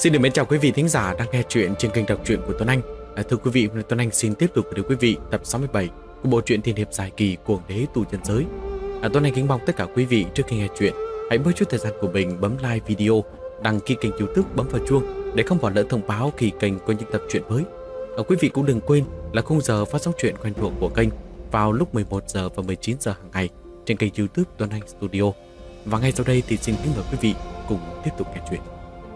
Xin được mến chào quý vị thính giả đang nghe chuyện trên kênh đọc truyện của Tuấn Anh. Thưa quý vị, Tuấn Anh xin tiếp tục gửi quý vị tập 67 của bộ truyện tiên hiệp dài kỳ Cuồng Đế Tu Chân Giới. Tuấn Anh kính mong tất cả quý vị trước khi nghe chuyện hãy bớt chút thời gian của mình bấm like video, đăng ký kênh YouTube, bấm vào chuông để không bỏ lỡ thông báo khi kênh có những tập truyện mới. Quý vị cũng đừng quên là khung giờ phát sóng truyện quen thuộc của kênh vào lúc 11 giờ và 19 giờ hàng ngày trên kênh YouTube Tuấn Anh Studio. Và ngay sau đây thì xin kính mời quý vị cùng tiếp tục nghe chuyện.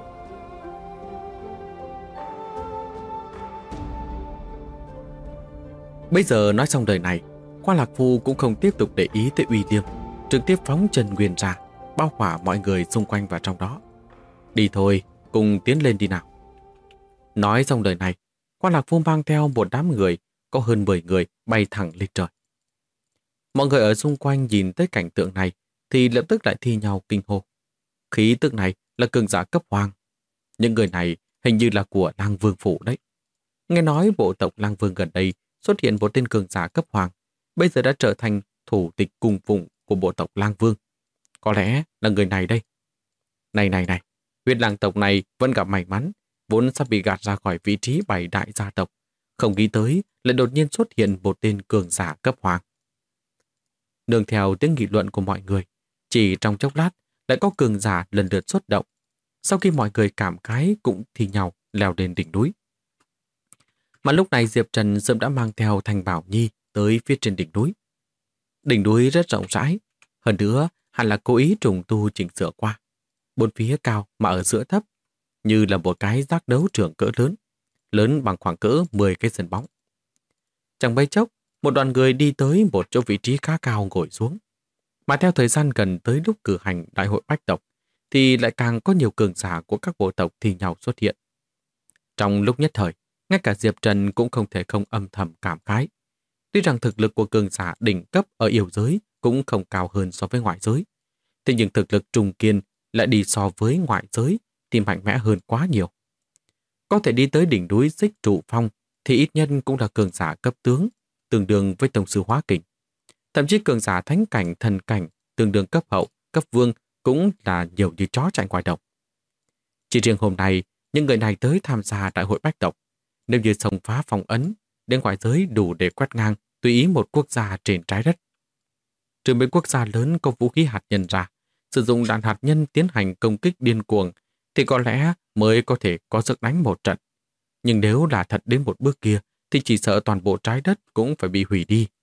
Bây giờ nói xong đời này, Khoa Lạc Phu cũng không tiếp tục để ý tới Uy Liêm, trực tiếp phóng chân nguyên ra, bao khỏa mọi người xung quanh vào trong đó. Đi thôi, cùng tiến lên đi nào. Nói xong đời này, Khoa Lạc Phu mang theo một đám người, có hơn 10 người bay thẳng lên trời. Mọi người ở xung quanh nhìn tới cảnh tượng này thì lập tức lại thi nhau kinh hô. Khí tức này là cường giả cấp hoàng. Những người này hình như là của Lang Vương phủ đấy. Nghe nói bộ tộc Lang Vương gần đây xuất hiện một tên cường giả cấp hoàng, bây giờ đã trở thành thủ tịch cung phụng của bộ tộc Lang Vương. Có lẽ là người này đây. Này, huyết lang tộc này vẫn gặp may mắn, vốn sắp bị gạt ra khỏi vị trí 7 đại gia tộc. Không nghĩ tới lại đột nhiên xuất hiện một tên cường giả cấp hoàng. Nương theo tiếng nghị luận của mọi người, chỉ trong chốc lát lại có cường giả lần lượt xuất động. Sau khi mọi người cảm khái cũng thi nhau leo lên đỉnh núi. Mà lúc này Diệp Trần sớm đã mang theo Thanh Bảo Nhi tới phía trên đỉnh núi. Đỉnh núi rất rộng rãi, hơn nữa hẳn là cố ý trùng tu chỉnh sửa qua. Bốn phía cao mà ở giữa thấp, như là một cái giác đấu trường cỡ lớn bằng khoảng cỡ 10 cái sân bóng. Chẳng mấy chốc, một đoàn người đi tới một chỗ vị trí khá cao ngồi xuống. Mà theo thời gian gần tới lúc cử hành đại hội bách tộc, thì lại càng có nhiều cường giả của các bộ tộc thi nhau xuất hiện. Trong lúc nhất thời, ngay cả Diệp Trần cũng không thể không âm thầm cảm khái. Tuy rằng thực lực của cường giả đỉnh cấp ở yêu giới cũng không cao hơn so với ngoại giới, thế nhưng thực lực trùng kiên lại đi so với ngoại giới thì mạnh mẽ hơn quá nhiều. Có thể đi tới đỉnh núi Xích Trụ Phong thì ít nhất cũng là cường giả cấp tướng, tương đương với tông sư hóa kình. Thậm chí cường giả thánh cảnh, thần cảnh, tương đương cấp hậu, cấp vương cũng là nhiều như chó chạy ngoài đồng. Chỉ riêng hôm nay, những người này tới tham gia đại hội bách tộc. Nếu như xông phá phong ấn, đến ngoại giới đủ để quét ngang tùy ý một quốc gia trên trái đất. Trừ mấy quốc gia lớn có vũ khí hạt nhân ra, sử dụng đạn hạt nhân tiến hành công kích điên cuồng, thì có lẽ mới có thể có sức đánh một trận. Nhưng nếu là thật đến một bước kia, thì chỉ sợ toàn bộ trái đất cũng phải bị hủy đi.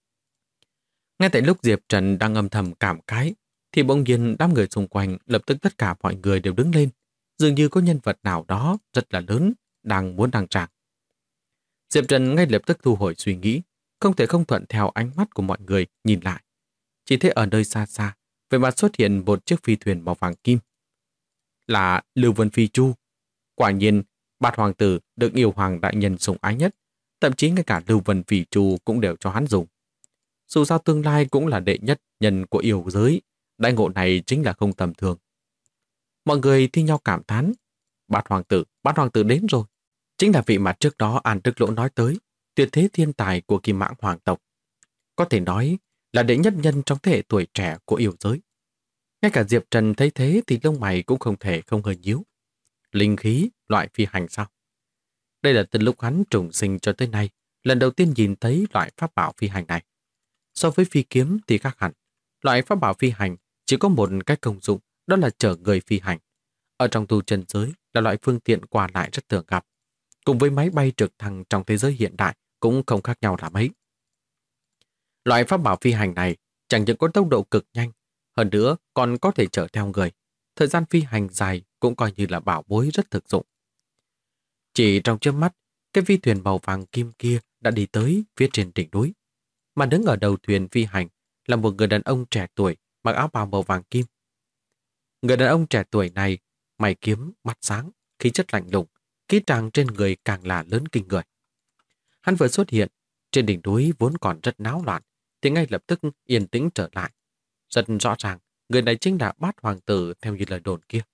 Ngay tại lúc Diệp Trần đang âm thầm cảm khái, thì bỗng nhiên đám người xung quanh lập tức tất cả mọi người đều đứng lên. Dường như có nhân vật nào đó rất là lớn đang muốn đăng tràng. Diệp Trần ngay lập tức thu hồi suy nghĩ, không thể không thuận theo ánh mắt của mọi người nhìn lại. Chỉ thấy ở nơi xa xa, về mặt xuất hiện một chiếc phi thuyền màu vàng kim. Là Lưu Vân Phi Chu. Quả nhiên, Bát Hoàng tử được yêu hoàng đại nhân sủng ái nhất, thậm chí ngay cả Lưu Vân Phi Chu cũng đều cho hắn dùng. Dù sao tương lai cũng là đệ nhất nhân của yêu giới, đại ngộ này chính là không tầm thường. Mọi người thi nhau cảm thán, Bát Hoàng tử đến rồi. Chính là vị mà trước đó An Đức Lỗ nói tới, tuyệt thế thiên tài của Kim Mãng hoàng tộc. Có thể nói là đệ nhất nhân trong thế hệ tuổi trẻ của yêu giới. Ngay cả Diệp Trần thấy thế thì lông mày cũng không thể không hơi nhíu. Linh khí, loại phi hành sao? Đây là từ lúc hắn trùng sinh cho tới nay, lần đầu tiên nhìn thấy loại pháp bảo phi hành này. So với phi kiếm thì khác hẳn. Loại pháp bảo phi hành chỉ có một cách công dụng, đó là chở người phi hành. Ở trong tu chân giới là loại phương tiện qua lại rất thường gặp. Cùng với máy bay trực thăng trong thế giới hiện đại cũng không khác nhau là mấy. Loại pháp bảo phi hành này chẳng những có tốc độ cực nhanh, hơn nữa còn có thể chở theo người. Thời gian phi hành dài cũng coi như là bảo bối rất thực dụng. Chỉ trong chớp mắt, cái phi thuyền màu vàng kim kia đã đi tới phía trên đỉnh núi. Mà đứng ở đầu thuyền phi hành là một người đàn ông trẻ tuổi mặc áo bào màu vàng kim. Người đàn ông trẻ tuổi này, mày kiếm, mắt sáng, khí chất lạnh lùng, khí tràng trên người càng là lớn kinh người. Hắn vừa xuất hiện, trên đỉnh núi vốn còn rất náo loạn, thì ngay lập tức yên tĩnh trở lại. Rất rõ ràng, người này chính là Bát Hoàng tử theo như lời đồn kia.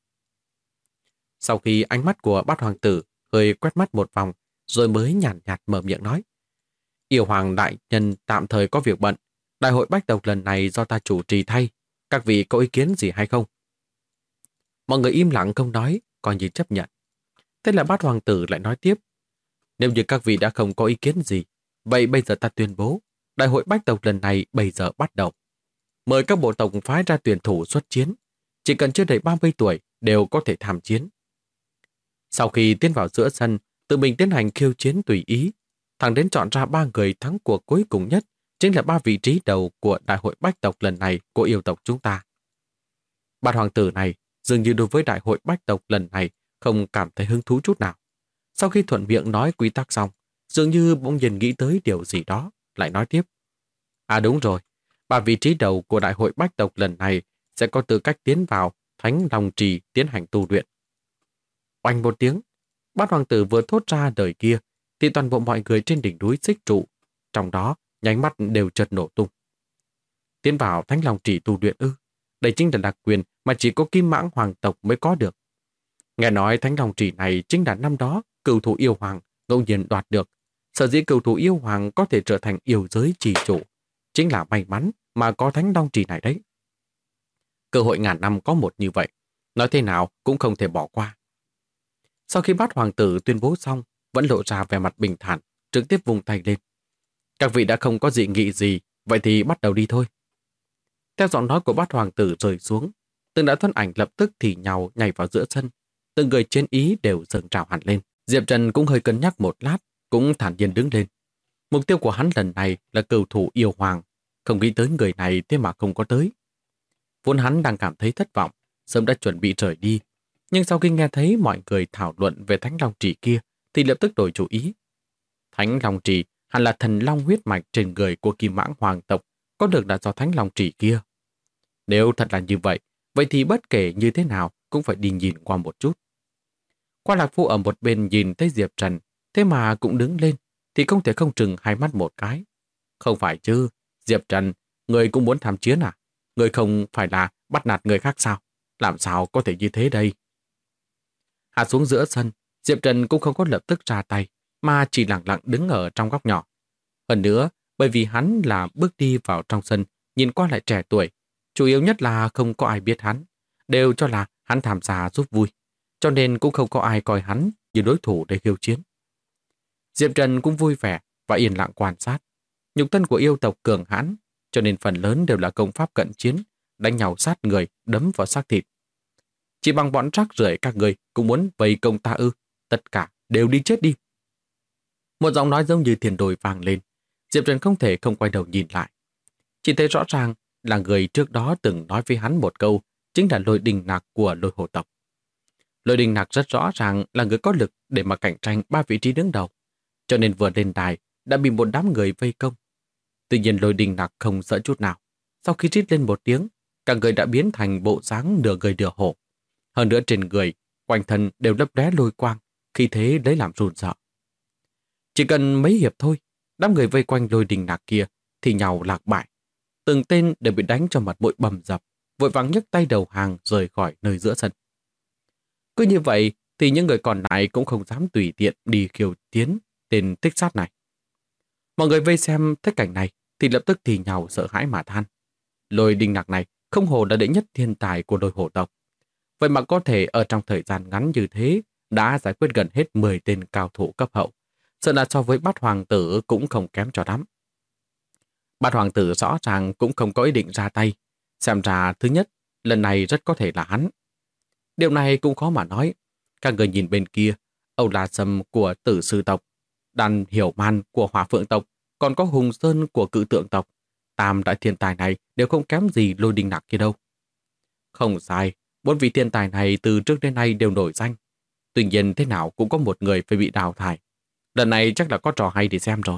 Sau khi ánh mắt của Bát Hoàng tử hơi quét mắt một vòng, rồi mới nhàn nhạt mở miệng nói. Yêu hoàng đại nhân tạm thời có việc bận, đại hội bách tộc lần này do ta chủ trì thay, các vị có ý kiến gì hay không? Mọi người im lặng không nói, coi như chấp nhận. Thế là Bát Hoàng tử lại nói tiếp. Nếu như các vị đã không có ý kiến gì, vậy bây giờ ta tuyên bố, đại hội bách tộc lần này bây giờ bắt đầu. Mời các bộ tộc phái ra tuyển thủ xuất chiến. Chỉ cần chưa đầy 30 tuổi đều có thể tham chiến. Sau khi tiến vào giữa sân, tự mình tiến hành khiêu chiến tùy ý, thẳng đến chọn ra 3 người thắng cuộc cuối cùng nhất, chính là 3 vị trí đầu của đại hội bách tộc lần này của yêu tộc chúng ta. Bát hoàng tử này dường như đối với đại hội bách tộc lần này không cảm thấy hứng thú chút nào. Sau khi thuận miệng nói quy tắc xong, dường như bỗng nhiên nghĩ tới điều gì đó, lại nói tiếp. À đúng rồi, 3 vị trí đầu của đại hội bách tộc lần này sẽ có tư cách tiến vào Thánh Long Trì tiến hành tu luyện. Oanh một tiếng, Bát hoàng tử vừa thốt ra đời kia, thì toàn bộ mọi người trên đỉnh núi Xích Trụ, trong đó nháy mắt đều chợt nổ tung. Tiến vào Thánh Long Trì tu luyện ư? Đây chính là đặc quyền mà chỉ có Kim Mãng hoàng tộc mới có được. Nghe nói Thánh Long Trì này chính là năm đó cửu thủ yêu hoàng ngẫu nhiên đoạt được. Sở dĩ cửu thủ yêu hoàng có thể trở thành yêu giới trì chủ, chính là may mắn mà có Thánh Long Trì này đấy. Cơ hội ngàn năm có một như vậy, nói thế nào cũng không thể bỏ qua. Sau khi Bát hoàng tử tuyên bố xong, vẫn lộ ra vẻ mặt bình thản, trực tiếp vung tay lên. Các vị đã không có dị nghị gì, vậy thì bắt đầu đi thôi. Theo giọng nói của Bát hoàng tử rơi xuống, từng đã thân ảnh lập tức thì nhào nhảy vào giữa sân. Từng người chiến ý đều dâng trào hẳn lên. Diệp Trần cũng hơi cân nhắc một lát, cũng thản nhiên đứng lên. Mục tiêu của hắn lần này là cửu thủ yêu hoàng, không nghĩ tới người này thế mà không có tới. Vốn hắn đang cảm thấy thất vọng, sớm đã chuẩn bị rời đi. Nhưng sau khi nghe thấy mọi người thảo luận về Thánh Long Trì kia, thì lập tức đổi chủ ý. Thánh Long Trì hẳn là thần long huyết mạch trên người của Kim Mãng hoàng tộc, có được là do Thánh Long Trì kia. Nếu thật là như vậy, vậy thì bất kể như thế nào cũng phải đi nhìn qua một chút. Qua Lạc Phu ở một bên nhìn thấy Diệp Trần, thế mà cũng đứng lên, thì không thể không chừng hai mắt một cái. Không phải chứ, Diệp Trần, người cũng muốn tham chiến à? Người không phải là bắt nạt người khác sao? Làm sao có thể như thế đây? Hạ xuống giữa sân, Diệp Trần cũng không có lập tức ra tay, mà chỉ lặng lặng đứng ở trong góc nhỏ. Hơn nữa, bởi vì hắn là bước đi vào trong sân, nhìn qua lại trẻ tuổi, chủ yếu nhất là không có ai biết hắn, đều cho là hắn tham gia giúp vui, cho nên cũng không có ai coi hắn như đối thủ để khiêu chiến. Diệp Trần cũng vui vẻ và yên lặng quan sát. Nhục thân của yêu tộc cường hãn, cho nên phần lớn đều là công pháp cận chiến, đánh nhau sát người, đấm vào xác thịt. Chỉ bằng bọn rác rưởi các người cũng muốn vây công ta ư? Tất cả đều đi chết đi. Một giọng nói giống như thiên đồi vang lên. Diệp Trần không thể không quay đầu nhìn lại. Chỉ thấy rõ ràng là người trước đó từng nói với hắn một câu, chính là Lôi Đình Nạc của Lôi Hổ tộc. Lôi Đình Nạc rất rõ ràng là người có lực để mà cạnh tranh 3 vị trí đứng đầu, cho nên vừa lên đài đã bị một đám người vây công. Tuy nhiên Lôi Đình Nạc không sợ chút nào. Sau khi rít lên một tiếng, cả người đã biến thành bộ dáng nửa người nửa hổ. Hơn nữa trên người, quanh thân đều lấp lóe lôi quang, khi thế lấy làm run sợ. Chỉ cần mấy hiệp thôi, đám người vây quanh Lôi Đình Nạc kia thì nhào lạc bại. Từng tên đều bị đánh cho mặt mũi bầm dập, vội vàng nhấc tay đầu hàng rời khỏi nơi giữa sân. Cứ như vậy thì những người còn lại cũng không dám tùy tiện đi khiêu tiến tên thích sát này. Mọi người vây xem thấy cảnh này thì lập tức thì nhào sợ hãi mà than. Lôi Đình Nạc này không hồ là đệ nhất thiên tài của Lôi Hổ tộc. Vậy mà có thể ở trong thời gian ngắn như thế đã giải quyết gần hết 10 tên cao thủ cấp hậu. Sợ là so với Bát hoàng tử cũng không kém cho lắm. Bát hoàng tử rõ ràng cũng không có ý định ra tay. Xem ra thứ nhất, lần này rất có thể là hắn. Điều này cũng khó mà nói. Các người nhìn bên kia, Âu La Sâm của Tử Sư tộc, Đan Hiểu Man của Hỏa Phượng tộc, còn có Hùng Sơn của Cự Tượng tộc. Tam đại thiên tài này đều không kém gì Lôi Đình Nạc kia đâu. Không sai, 4 vị thiên tài này từ trước đến nay đều nổi danh. Tuy nhiên thế nào cũng có một người phải bị đào thải. Lần này chắc là có trò hay để xem rồi.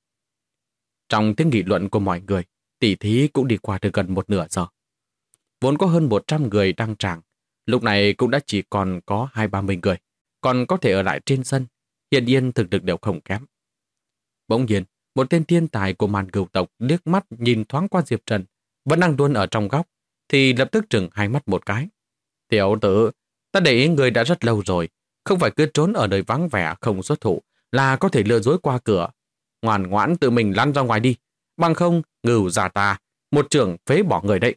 Trong tiếng nghị luận của mọi người, tỷ thí cũng đi qua được gần một nửa giờ. Vốn có hơn 100 người đăng tràng, lúc này cũng đã chỉ còn có 20-30 người, còn có thể ở lại trên sân, hiển nhiên thực lực đều không kém. Bỗng nhiên, một tên thiên tài của màn cửu tộc liếc mắt nhìn thoáng qua Diệp Trần, vẫn đang đuôn ở trong góc, thì lập tức trừng hai mắt một cái. Tiểu tử, ta để ý người đã rất lâu rồi, không phải cứ trốn ở nơi vắng vẻ không xuất thủ là có thể lừa dối qua cửa. Ngoan ngoãn tự mình lăn ra ngoài đi, bằng không ngưu già ta, một trưởng phế bỏ người đấy.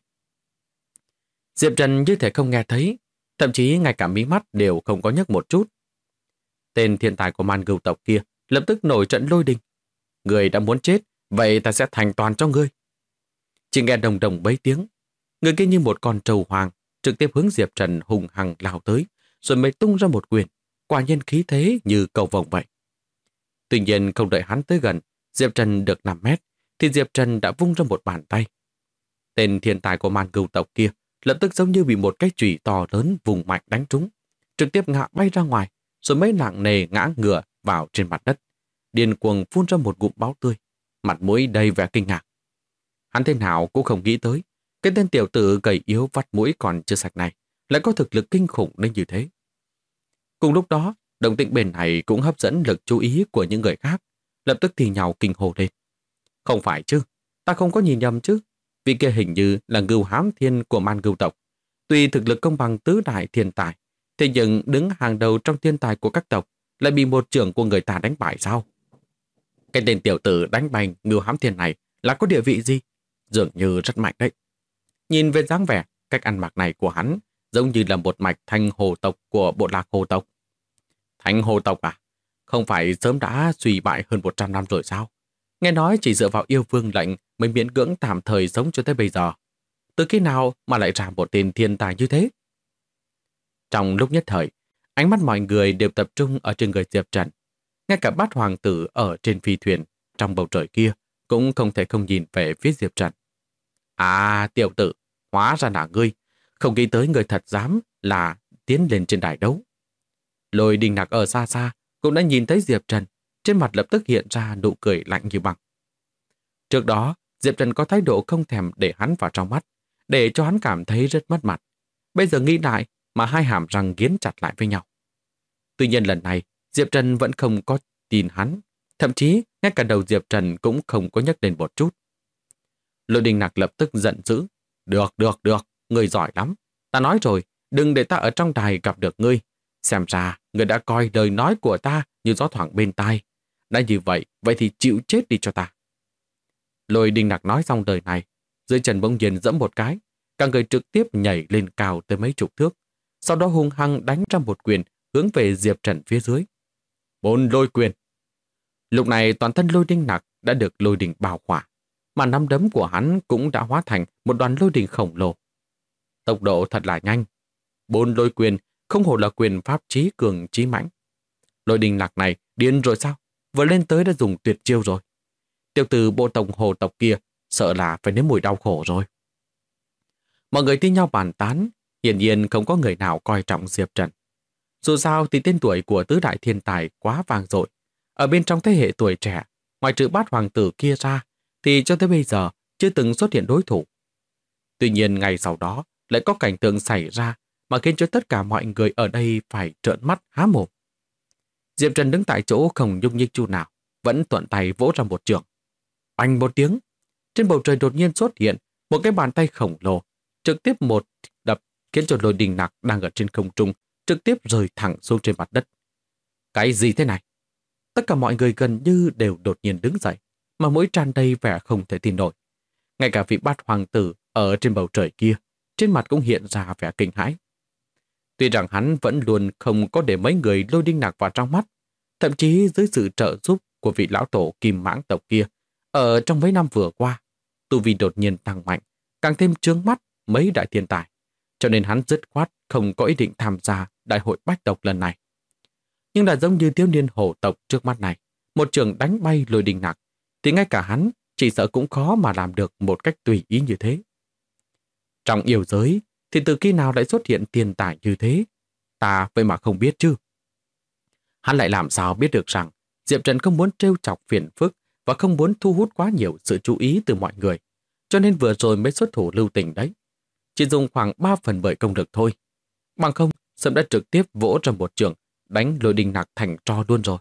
Diệp Trần như thể không nghe thấy, thậm chí ngay cả mí mắt đều không có nhấc một chút. Tên thiên tài của Man Gưu tộc kia lập tức nổi trận lôi đình. Người đã muốn chết, vậy ta sẽ thành toàn cho ngươi. Chỉ nghe đồng đồng bấy tiếng. Người kia như một con trâu hoàng, trực tiếp hướng Diệp Trần hùng hằng lao tới, rồi mới tung ra một quyền, quả nhiên khí thế như cầu vồng vậy. Tuy nhiên không đợi hắn tới gần, Diệp Trần được 5 mét, thì Diệp Trần đã vung ra một bàn tay. Tên thiên tài của Man Gưu tộc kia lập tức giống như bị một cái chùy to lớn vùng mạnh đánh trúng, trực tiếp ngã bay ra ngoài, rồi mới nặng nề ngã ngửa vào trên mặt đất, điên cuồng phun ra một ngụm máu tươi, mặt mũi đầy vẻ kinh ngạc. Hắn thế nào cũng không nghĩ tới, cái tên tiểu tử gầy yếu vắt mũi còn chưa sạch này lại có thực lực kinh khủng đến như thế. Cùng lúc đó, động tĩnh bên này cũng hấp dẫn lực chú ý của những người khác, lập tức thì nhào kinh hô lên. Không phải chứ, ta không có nhìn nhầm chứ, vì kia hình như là Ngưu Hám Thiên của Man Gưu tộc. Tuy thực lực không bằng tứ đại thiên tài, thế nhưng đứng hàng đầu trong thiên tài của các tộc lại bị một trưởng của người ta đánh bại sao? Cái tên tiểu tử đánh bại Ngưu Hám Thiên này là có địa vị gì? Dường như rất mạnh đấy. Nhìn về dáng vẻ, cách ăn mặc này của hắn giống như là một mạch thanh hồ tộc của bộ lạc hồ tộc. Thanh hồ tộc à? Không phải sớm đã suy bại hơn 100 năm rồi sao? Nghe nói chỉ dựa vào yêu vương lệnh mới miễn cưỡng tạm thời sống cho tới bây giờ. Từ khi nào mà lại ra một tên thiên tài như thế? Trong lúc nhất thời, ánh mắt mọi người đều tập trung ở trên người Diệp Trần. Ngay cả bát hoàng tử ở trên phi thuyền trong bầu trời kia cũng không thể không nhìn về phía Diệp Trần. À, tiểu tử, hóa ra là ngươi. Không nghĩ tới người thật dám là tiến lên trên đài đấu. Lôi Đình Nặc ở xa xa cũng đã nhìn thấy Diệp Trần, trên mặt lập tức hiện ra nụ cười lạnh như băng. Trước đó, Diệp Trần có thái độ không thèm để hắn vào trong mắt, để cho hắn cảm thấy rất mất mặt. Bây giờ nghĩ lại mà hai hàm răng nghiến chặt lại với nhau. Tuy nhiên lần này, Diệp Trần vẫn không có tin hắn, thậm chí ngay cả đầu Diệp Trần cũng không có nhắc lên một chút. Lôi Đình Nặc lập tức giận dữ. Được, ngươi giỏi lắm. Ta nói rồi, đừng để ta ở trong đài gặp được ngươi. Xem ra, ngươi đã coi lời nói của ta như gió thoảng bên tai. Đã như vậy thì chịu chết đi cho ta. Lôi Đình Nặc nói xong lời này, dưới chân bỗng nhiên giẫm một cái, cả người trực tiếp nhảy lên cao tới mấy chục thước, sau đó hung hăng đánh ra một quyền hướng về Diệp Trần phía dưới. 4 lôi quyền. Lúc này toàn thân Lôi Đình Nặc đã được lôi đình bao khỏa, mà nắm đấm của hắn cũng đã hóa thành một đoàn lôi đình khổng lồ. Tốc độ thật là nhanh. 4 lôi quyền không hổ là quyền pháp trí cường trí mãnh. Lôi Đình Nặc này điên rồi sao? Vừa lên tới đã dùng tuyệt chiêu rồi. Tiểu tử bộ tộc hồ tộc kia sợ là phải nếm mùi đau khổ rồi. Mọi người thi nhau bàn tán, hiển nhiên không có người nào coi trọng Diệp Trần. Dù sao thì tên tuổi của tứ đại thiên tài quá vang dội. Ở bên trong thế hệ tuổi trẻ, ngoài trừ bát hoàng tử kia ra, thì cho tới bây giờ chưa từng xuất hiện đối thủ. Tuy nhiên ngày sau đó lại có cảnh tượng xảy ra mà khiến cho tất cả mọi người ở đây phải trợn mắt há mồm. Diệp Trần đứng tại chỗ không nhúc nhích chút nào, vẫn thuận tay vỗ ra một chưởng. Oanh một tiếng, trên bầu trời đột nhiên xuất hiện một cái bàn tay khổng lồ, trực tiếp một đập khiến cho Lôi Đình Nặc đang ở trên không trung trực tiếp rơi thẳng xuống trên mặt đất. Cái gì thế này? Tất cả mọi người gần như đều đột nhiên đứng dậy, mà mỗi tràn đầy vẻ không thể tin nổi. Ngay cả vị bát hoàng tử ở trên bầu trời kia, trên mặt cũng hiện ra vẻ kinh hãi. Tuy rằng hắn vẫn luôn không có để mấy người Lôi Đình Nặc vào trong mắt, thậm chí dưới sự trợ giúp của vị lão tổ Kim Mãng tộc kia, ở trong mấy năm vừa qua, tu vi đột nhiên tăng mạnh, càng thêm chướng mắt mấy đại thiên tài, cho nên hắn dứt khoát không có ý định tham gia đại hội bách tộc lần này. Nhưng là giống như thiếu niên hổ tộc trước mắt này, một trường đánh bay Lôi Đình Nặc, thì ngay cả hắn chỉ sợ cũng khó mà làm được một cách tùy ý như thế. Trong yêu giới, thì từ khi nào lại xuất hiện thiên tài như thế? Ta vậy mà không biết chứ. Hắn lại làm sao biết được rằng Diệp Trần không muốn trêu chọc phiền phức và không muốn thu hút quá nhiều sự chú ý từ mọi người, cho nên vừa rồi mới xuất thủ lưu tình đấy. Chỉ dùng khoảng 3/10 công lực thôi. Bằng không, sớm đã trực tiếp vỗ ra một trường, đánh Lôi Đình Nặc thành tro luôn rồi.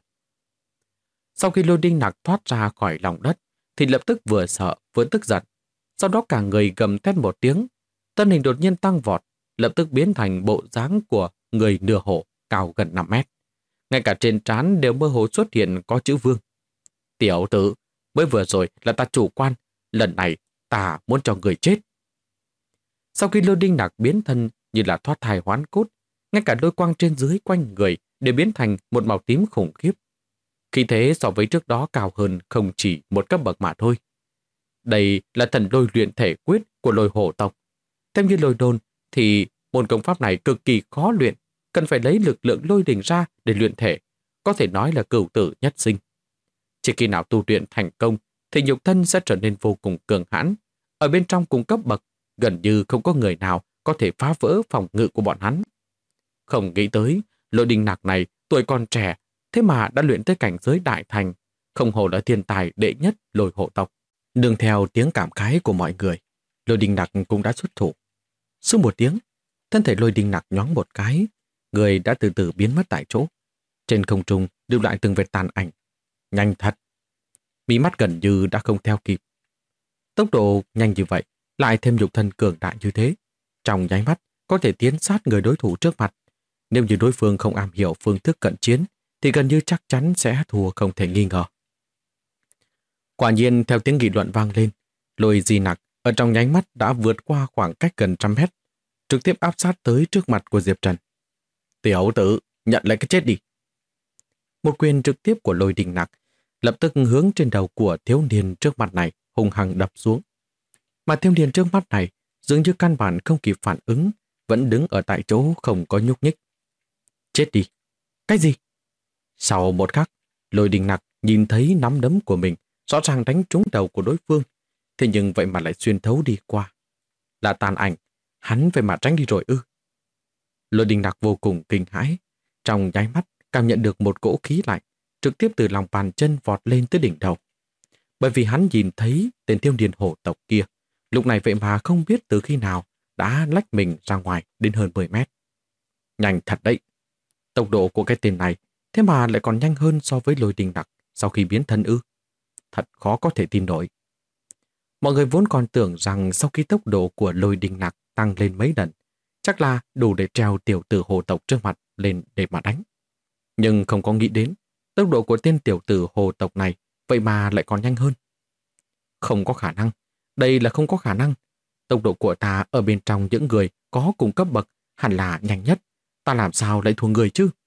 Sau khi Lôi Đình Nặc thoát ra khỏi lòng đất, thì lập tức vừa sợ vừa tức giận. Sau đó cả người gầm thét một tiếng, thân hình đột nhiên tăng vọt, lập tức biến thành bộ dáng của người nửa hổ cao gần 5 mét. Ngay cả trên trán đều mơ hồ xuất hiện có chữ Vương. Tiểu tử, mới vừa rồi là ta chủ quan, lần này ta muốn cho người chết. Sau khi Lôi Đình Nặc biến thân như là thoát thai hoán cốt, ngay cả lôi quang trên dưới quanh người đều biến thành một màu tím khủng khiếp. Khí thế so với trước đó cao hơn không chỉ một cấp bậc mà thôi. Đây là thần lôi luyện thể quyết của lôi hổ tộc. Theo như lôi đồn thì môn công pháp này cực kỳ khó luyện, cần phải lấy lực lượng lôi đình ra để luyện thể, có thể nói là cửu tử nhất sinh. Chỉ khi nào tu luyện thành công thì nhục thân sẽ trở nên vô cùng cường hãn. Ở bên trong cùng cấp bậc, gần như không có người nào có thể phá vỡ phòng ngự của bọn hắn. Không nghĩ tới, Lôi Đình Nặc này tuổi còn trẻ, thế mà đã luyện tới cảnh giới đại thành, không hổ là thiên tài đệ nhất Lôi hộ tộc. Nương theo tiếng cảm khái của mọi người, Lôi Đình Nặc cũng đã xuất thủ. Sau một tiếng, thân thể Lôi Đình Nặc nhoáng một cái, người đã từ từ biến mất tại chỗ. Trên không trung lưu lại từng vệt tàn ảnh. Nhanh thật! Mí mắt gần như đã không theo kịp. Tốc độ nhanh như vậy, lại thêm nhục thân cường đại như thế. Trong nháy mắt, có thể tiến sát người đối thủ trước mặt. Nếu như đối phương không am hiểu phương thức cận chiến, thì gần như chắc chắn sẽ thua không thể nghi ngờ. Quả nhiên, theo tiếng nghị luận vang lên, Lôi Di Nặc ở trong nháy mắt đã vượt qua khoảng cách gần 100 mét, trực tiếp áp sát tới trước mặt của Diệp Trần. Tiểu tử, nhận lấy cái chết đi. Một quyền trực tiếp của Lôi Đình Nặc lập tức hướng trên đầu của thiếu niên trước mặt này hung hăng đập xuống. Mà thiếu niên trước mắt này dường như căn bản không kịp phản ứng, vẫn đứng ở tại chỗ không có nhúc nhích. Chết đi! Cái gì? Sau một khắc, Lôi Đình Nặc nhìn thấy nắm đấm của mình rõ ràng đánh trúng đầu của đối phương, thế nhưng vậy mà lại xuyên thấu đi qua. Là tàn ảnh, hắn vậy mà tránh đi rồi ư? Lôi Đình Nặc vô cùng kinh hãi, trong nháy mắt cảm nhận được một cỗ khí lạnh trực tiếp từ lòng bàn chân vọt lên tới đỉnh đầu. Bởi vì hắn nhìn thấy tên thiếu niên hổ tộc kia, lúc này vậy mà không biết từ khi nào đã lách mình ra ngoài đến hơn 10 mét. Nhanh thật đấy! Tốc độ của cái tên này thế mà lại còn nhanh hơn so với Lôi Đình Nặc sau khi biến thân ư. Thật khó có thể tin nổi. Mọi người vốn còn tưởng rằng sau khi tốc độ của Lôi Đình Nặc tăng lên mấy lần, chắc là đủ để treo tiểu tử hồ tộc trước mặt lên để mà đánh. Nhưng không có nghĩ đến, tốc độ của tên tiểu tử hồ tộc này vậy mà lại còn nhanh hơn. Không có khả năng, đây là không có khả năng. Tốc độ của ta ở bên trong những người có cùng cấp bậc hẳn là nhanh nhất. Ta làm sao lại thua người chứ?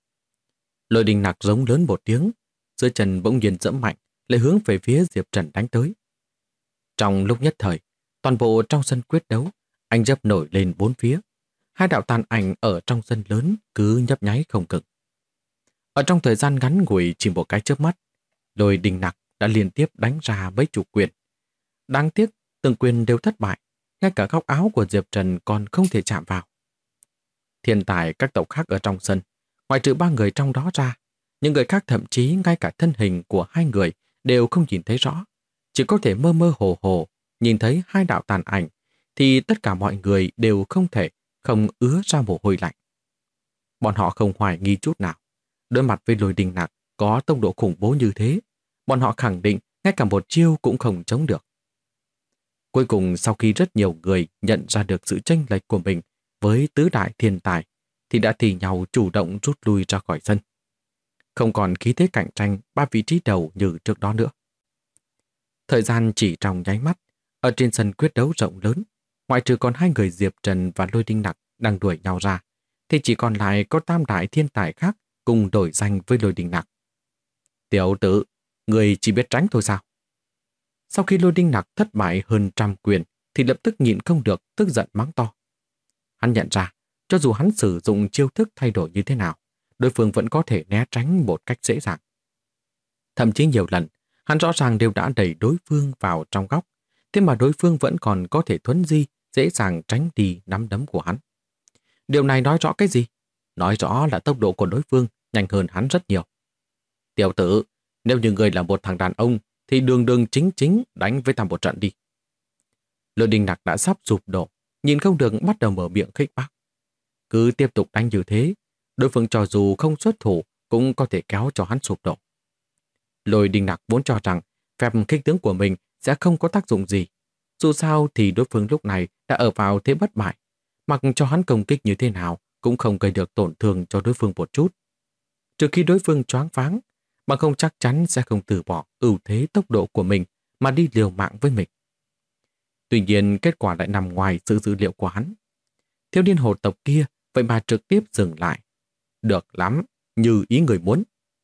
Lôi Đình Nặc giống lớn một tiếng, dưới chân bỗng nhiên dẫm mạnh, lại hướng về phía Diệp Trần đánh tới. Trong lúc nhất thời, toàn bộ trong sân quyết đấu, anh dấp nổi lên bốn phía. Hai đạo tàn ảnh ở trong sân lớn cứ nhấp nháy không ngừng. Ở trong thời gian ngắn ngủi chỉ một cái chớp mắt, Lôi Đình Nặc đã liên tiếp đánh ra mấy chục quyền. Đáng tiếc, từng quyền đều thất bại, ngay cả góc áo của Diệp Trần còn không thể chạm vào. Thiên tài các tộc khác ở trong sân, ngoại trừ 3 người trong đó ra, những người khác thậm chí ngay cả thân hình của 2 người đều không nhìn thấy rõ, chỉ có thể mơ mơ hồ hồ nhìn thấy 2 đạo tàn ảnh, thì tất cả mọi người đều không thể không ứa ra mồ hôi lạnh. Bọn họ không hoài nghi chút nào, đối mặt với Lôi Đình Nặc có tốc độ khủng bố như thế, bọn họ khẳng định ngay cả một chiêu cũng không chống được. Cuối cùng sau khi rất nhiều người nhận ra được sự chênh lệch của mình với tứ đại thiên tài, thì đã thì nhau chủ động rút lui ra khỏi sân. Không còn khí thế cạnh tranh 3 vị trí đầu như trước đó nữa. Thời gian chỉ trong nháy mắt, ở trên sân quyết đấu rộng lớn, ngoại trừ còn 2 người Diệp Trần và Lôi Đình Nặc đang đuổi nhau ra, thì chỉ còn lại có 3 đại thiên tài khác cùng đổi danh với Lôi Đình Nặc. Tiểu tử, người chỉ biết tránh thôi sao? Sau khi Lôi Đình Nặc thất bại hơn 100 quyền, thì lập tức nhịn không được, tức giận mắng to. Hắn nhận ra, cho dù hắn sử dụng chiêu thức thay đổi như thế nào, đối phương vẫn có thể né tránh một cách dễ dàng. Thậm chí nhiều lần, hắn rõ ràng đều đã đẩy đối phương vào trong góc, thế mà đối phương vẫn còn có thể thuấn di, dễ dàng tránh đi nắm đấm của hắn. Điều này nói rõ cái gì? Nói rõ là tốc độ của đối phương nhanh hơn hắn rất nhiều. Tiểu tử, nếu như người là một thằng đàn ông, thì đường đường chính chính đánh với ta một trận đi. Lôi Đình Nặc đã sắp sụp đổ, nhìn không được bắt đầu mở miệng khích bác. Cứ tiếp tục đánh như thế, đối phương cho dù không xuất thủ cũng có thể kéo cho hắn sụp đổ. Lôi Đình Nặc vốn cho rằng phép khích tướng của mình sẽ không có tác dụng gì. Dù sao thì đối phương lúc này đã ở vào thế bất bại, mặc cho hắn công kích như thế nào cũng không gây được tổn thương cho đối phương một chút. Trừ khi đối phương choáng váng, mà không chắc chắn sẽ không từ bỏ ưu thế tốc độ của mình mà đi liều mạng với mình. Tuy nhiên kết quả lại nằm ngoài sự dự liệu của hắn. Thiếu niên hồ tộc kia vậy mà trực tiếp dừng lại. Được lắm, như ý người muốn.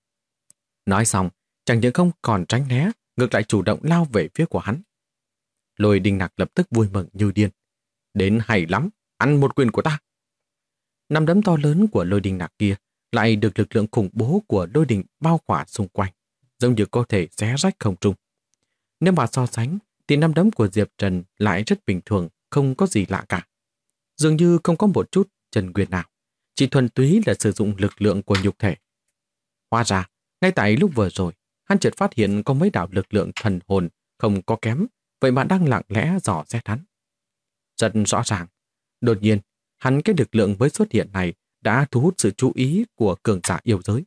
Nói xong, chẳng những không còn tránh né, ngược lại chủ động lao về phía của hắn. Lôi Đình Nặc lập tức vui mừng như điên. Đến hay lắm, ăn một quyền của ta. Nắm đấm to lớn của Lôi Đình Nặc kia lại được lực lượng khủng bố của Lôi Đình bao khỏa xung quanh, giống như có thể xé rách không trung. Nếu mà so sánh, thì nắm đấm của Diệp Trần lại rất bình thường, không có gì lạ cả. Dường như không có một chút chân nguyên nào, chỉ thuần túy là sử dụng lực lượng của nhục thể. Hóa ra, ngay tại lúc vừa rồi, hắn chợt phát hiện có mấy đạo lực lượng thần hồn không có kém, vậy mà đang lặng lẽ dò xét hắn. Rất rõ ràng, đột nhiên, hắn cái lực lượng mới xuất hiện này đã thu hút sự chú ý của cường giả yêu giới.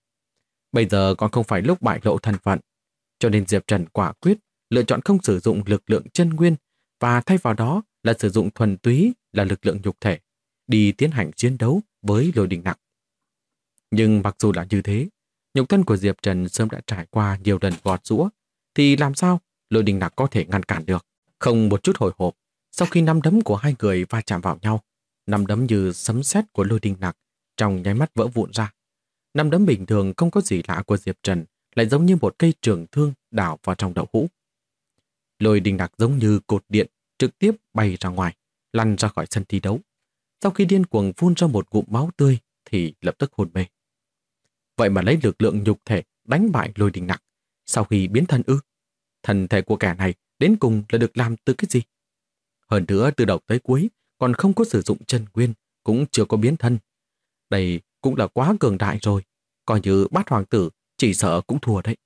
Bây giờ còn không phải lúc bại lộ thân phận, cho nên Diệp Trần quả quyết lựa chọn không sử dụng lực lượng chân nguyên và thay vào đó là sử dụng thuần túy là lực lượng nhục thể đi tiến hành chiến đấu với Lôi Đình Nặc. Nhưng mặc dù là như thế, nhục thân của Diệp Trần sớm đã trải qua nhiều lần gọt giũa, thì làm sao Lôi Đình Nặc có thể ngăn cản được? Không một chút hồi hộp, sau khi nắm đấm của hai người va chạm vào nhau, nắm đấm như sấm sét của Lôi Đình Nặc trong nháy mắt vỡ vụn ra. Nắm đấm bình thường không có gì lạ của Diệp Trần lại giống như một cây trường thương đảo vào trong đậu hũ. Lôi Đình Nặc giống như cột điện trực tiếp bay ra ngoài, lăn ra khỏi sân thi đấu. Sau khi điên cuồng phun ra một ngụm máu tươi thì lập tức hôn mê. Vậy mà lấy lực lượng nhục thể đánh bại Lôi Đình Nặc sau khi biến thân ư? Thân thể của kẻ này đến cùng là được làm từ cái gì? Hơn nữa từ đầu tới cuối còn không có sử dụng chân nguyên, cũng chưa có biến thân. Đây cũng là quá cường đại rồi, coi như Bát Hoàng tử chỉ sợ cũng thua đấy.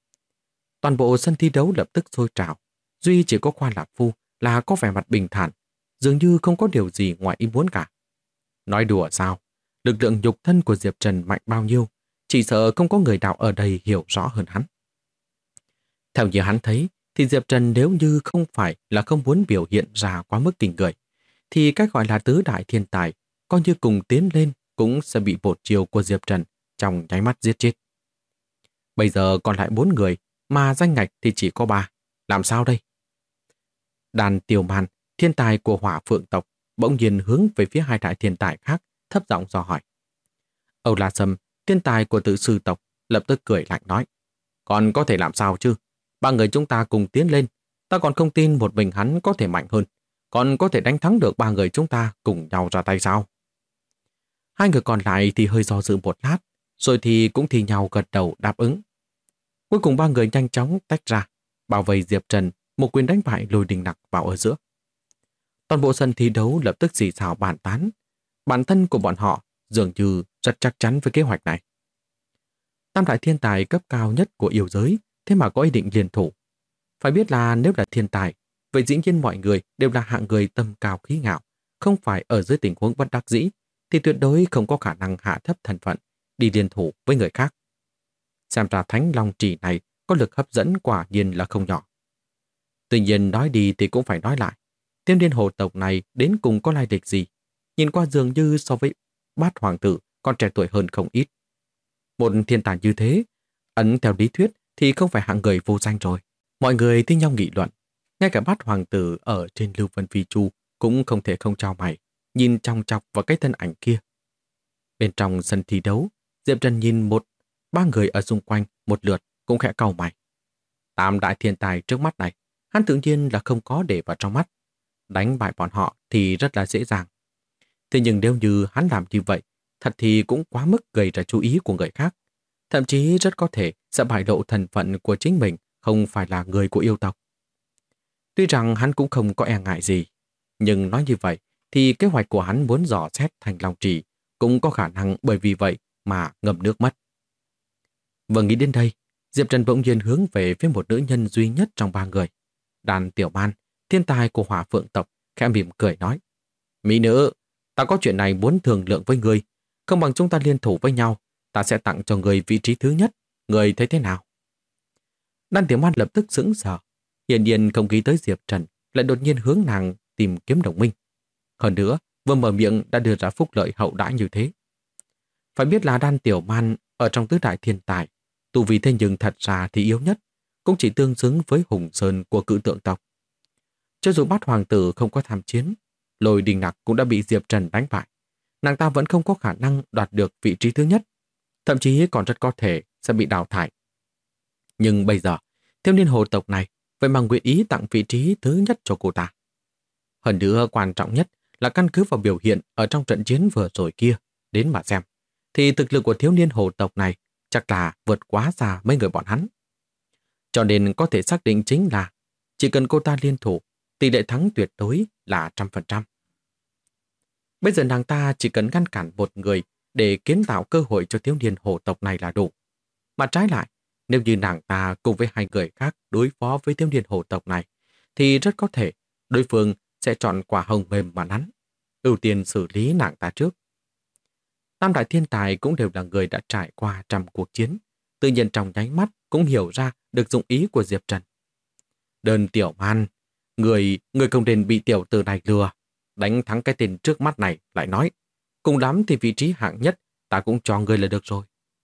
Toàn bộ sân thi đấu lập tức sôi trào, duy chỉ có Khoa Lạc Phu là có vẻ mặt bình thản, dường như không có điều gì ngoài ý muốn cả. Nói đùa sao? Lực lượng nhục thân của Diệp Trần mạnh bao nhiêu, chỉ sợ không có người nào ở đây hiểu rõ hơn hắn. Theo như hắn thấy, thì Diệp Trần nếu như không phải là không muốn biểu hiện ra quá mức kinh người, thì cách gọi là tứ đại thiên tài, coi như cùng tiến lên cũng sẽ bị một chiều của Diệp Trần trong nháy mắt giết chết. Bây giờ còn lại 4 người, mà danh ngạch thì chỉ có 3. Làm sao đây? Đàn Tiểu Man, thiên tài của Hỏa Phượng tộc, bỗng nhiên hướng về phía hai đại thiên tài khác, thấp giọng dò hỏi. Âu La Sâm, thiên tài của Tự Sư tộc, lập tức cười lạnh nói. Còn có thể làm sao chứ? 3 người chúng ta cùng tiến lên, ta còn không tin một mình hắn có thể mạnh hơn, còn có thể đánh thắng được 3 người chúng ta cùng nhau ra tay sao? Hai người còn lại thì hơi do dự một lát, rồi thì cũng thì nhau gật đầu đáp ứng. Cuối cùng 3 người nhanh chóng tách ra, bảo vệ Diệp Trần, một quyền đánh bại Lôi Đình Nặc vào ở giữa. Toàn bộ sân thi đấu lập tức xì xào bàn tán. Bản thân của bọn họ dường như rất chắc chắn với kế hoạch này. Tam đại thiên tài cấp cao nhất của yêu giới, thế mà có ý định liên thủ. Phải biết là nếu là thiên tài, vậy dĩ nhiên mọi người đều là hạng người tâm cao khí ngạo, không phải ở dưới tình huống bất đắc dĩ, thì tuyệt đối không có khả năng hạ thấp thân phận, đi liên thủ với người khác. Xem ra Thánh Long Chỉ này có lực hấp dẫn quả nhiên là không nhỏ. Tuy nhiên nói đi thì cũng phải nói lại, Thiên Điên Hồ tộc này đến cùng có lai lịch gì? Nhìn qua dường như so với Bát Hoàng tử còn trẻ tuổi hơn không ít. Một thiên tài như thế, ấn theo lý thuyết thì không phải hạng người vô danh rồi. Mọi người thi nhau nghị luận, ngay cả Bát Hoàng tử ở trên Lưu Vân Phi Chu cũng không thể không chau mày, nhìn chòng chọc vào cái thân ảnh kia. Bên trong sân thi đấu, Diệp Trần nhìn 3 người ở xung quanh một lượt cũng khẽ cau mày. Tam đại thiên tài trước mắt này, hắn tự nhiên là không có để vào trong mắt. Đánh bại bọn họ thì rất là dễ dàng. Thế nhưng nếu như hắn làm như vậy, thật thì cũng quá mức gây ra chú ý của người khác. Thậm chí rất có thể sẽ bại lộ thân phận của chính mình không phải là người của yêu tộc. Tuy rằng hắn cũng không có e ngại gì, nhưng nói như vậy thì kế hoạch của hắn muốn dò xét Thành Long Trì cũng có khả năng bởi vì vậy mà ngậm nước mắt. Vừa nghĩ đến đây, Diệp Trần bỗng nhiên hướng về phía một nữ nhân duy nhất trong 3 người. Đàn Tiểu Man, thiên tài của Hỏa Phượng tộc, khẽ mỉm cười nói. Mỹ nữ, ta có chuyện này muốn thương lượng với người. Không bằng chúng ta liên thủ với nhau, ta sẽ tặng cho người vị trí thứ nhất. Người thấy thế nào? Đàn Tiểu Man lập tức sững sờ. Hiển nhiên không nghĩ tới Diệp Trần lại đột nhiên hướng nàng tìm kiếm đồng minh. Hơn nữa, vừa mở miệng đã đưa ra phúc lợi hậu đãi như thế. Phải biết là Đan Tiểu Man ở trong tứ đại thiên tài, tu vi thế nhưng thật ra thì yếu nhất, cũng chỉ tương xứng với Hùng Sơn của Cự Tượng tộc. Cho dù Bát Hoàng tử không có tham chiến, Lôi Đình Nặc cũng đã bị Diệp Trần đánh bại. Nàng ta vẫn không có khả năng đoạt được vị trí thứ nhất. thậm chí còn rất có thể sẽ bị đào thải. Nhưng bây giờ, thiếu niên hồ tộc này vậy mà nguyện ý tặng vị trí thứ nhất cho cô ta. Hơn nữa quan trọng nhất là căn cứ vào biểu hiện ở trong trận chiến vừa rồi kia đến mà xem, thì thực lực của thiếu niên hồ tộc này chắc là vượt quá xa mấy người bọn hắn. Cho nên có thể xác định chính là chỉ cần cô ta liên thủ, tỷ lệ thắng tuyệt đối là 100%. Bây giờ nàng ta chỉ cần ngăn cản một người để kiến tạo cơ hội cho thiếu niên hồ tộc này là đủ. Mà trái lại, nếu như nàng ta cùng với hai người khác đối phó với thiếu niên hồ tộc này, thì rất có thể đối phương sẽ chọn quả hồng mềm mà nắn, ưu tiên xử lý nàng ta trước. Tam đại thiên tài cũng đều là người đã trải qua trăm cuộc chiến, tự nhiên trong nháy mắt cũng hiểu ra được dụng ý của Diệp Trần. Đơn Tiểu Man, người không nên bị tiểu tử này lừa, đánh thắng cái tên trước mắt này lại nói, cùng lắm thì vị trí hạng nhất ta cũng cho người là được rồi.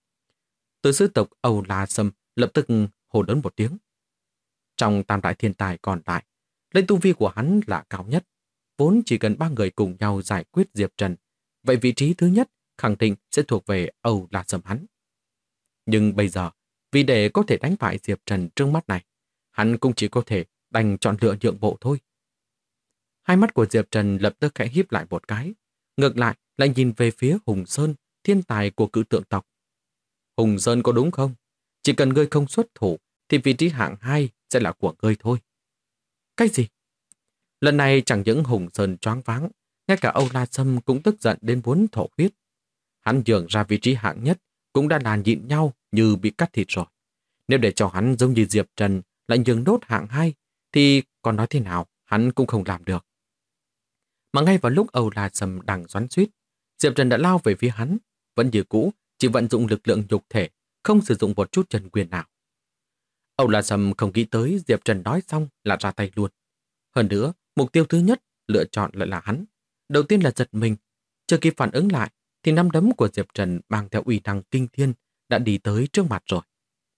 Từ sư tộc Âu La Sâm lập tức hô lớn một tiếng. Trong tam đại thiên tài còn lại, lấy tu vi của hắn là cao nhất, vốn chỉ cần ba người cùng nhau giải quyết Diệp Trần, vậy vị trí thứ nhất khẳng định sẽ thuộc về Âu La Sâm hắn. Nhưng bây giờ, vì để có thể đánh bại Diệp Trần trước mắt này, hắn cũng chỉ có thể đành chọn lựa nhượng bộ thôi. Hai mắt của Diệp Trần lập tức khẽ híp lại một cái, ngược lại lại nhìn về phía Hùng Sơn, thiên tài của cự tượng tộc. Hùng Sơn có đúng không? Chỉ cần ngươi không xuất thủ, thì vị trí hạng 2 sẽ là của ngươi thôi. Cái gì? Lần này chẳng những Hùng Sơn choáng váng, ngay cả Âu La Sâm cũng tức giận đến muốn thổ huyết. Hắn nhường ra vị trí hạng nhất cũng đã là nhịn nhau như bị cắt thịt rồi. Nếu để cho hắn giống như Diệp Trần lại nhường nốt hạng 2, thì còn nói thế nào hắn cũng không làm được. Mà ngay vào lúc Âu La Sâm đang xoắn xuýt, Diệp Trần đã lao về phía hắn, vẫn như cũ, chỉ vận dụng lực lượng nhục thể, không sử dụng một chút chân quyền nào. Âu La Sâm không nghĩ tới Diệp Trần nói xong là ra tay luôn. Hơn nữa, mục tiêu thứ nhất lựa chọn lại là hắn. Đầu tiên là giật mình, chưa kịp phản ứng lại, thì nắm đấm của Diệp Trần mang theo uy năng kinh thiên đã đi tới trước mặt rồi.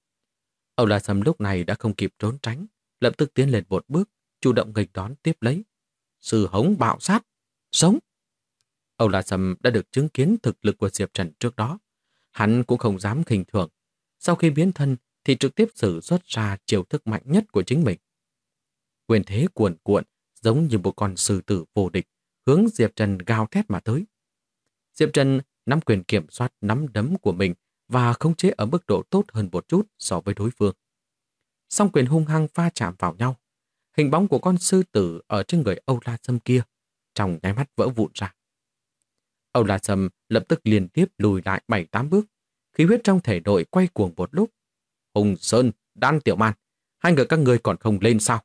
Âu La Sâm lúc này đã không kịp trốn tránh, lập tức tiến lên một bước, chủ động nghênh đón tiếp lấy. Sư hống bạo sát, sống. Âu La Sâm đã được chứng kiến thực lực của Diệp Trần trước đó. Hắn cũng không dám khinh thường. Sau khi biến thân thì trực tiếp sử xuất ra chiêu thức mạnh nhất của chính mình. Quyền thế cuồn cuộn giống như một con sư tử vô địch, hướng Diệp Trần gào thét mà tới. Diệp Trần nắm quyền kiểm soát nắm đấm của mình và khống chế ở mức độ tốt hơn một chút so với đối phương. Song quyền hung hăng va chạm vào nhau. Hình bóng của con sư tử ở trên người Âu La Sâm kia trong nháy mắt vỡ vụn ra. Âu La Sâm lập tức liên tiếp lùi lại 7-8 bước, khí huyết trong thể nội quay cuồng một lúc. Hùng Sơn, Đan Tiểu Man, hai người các ngươi còn không lên sao?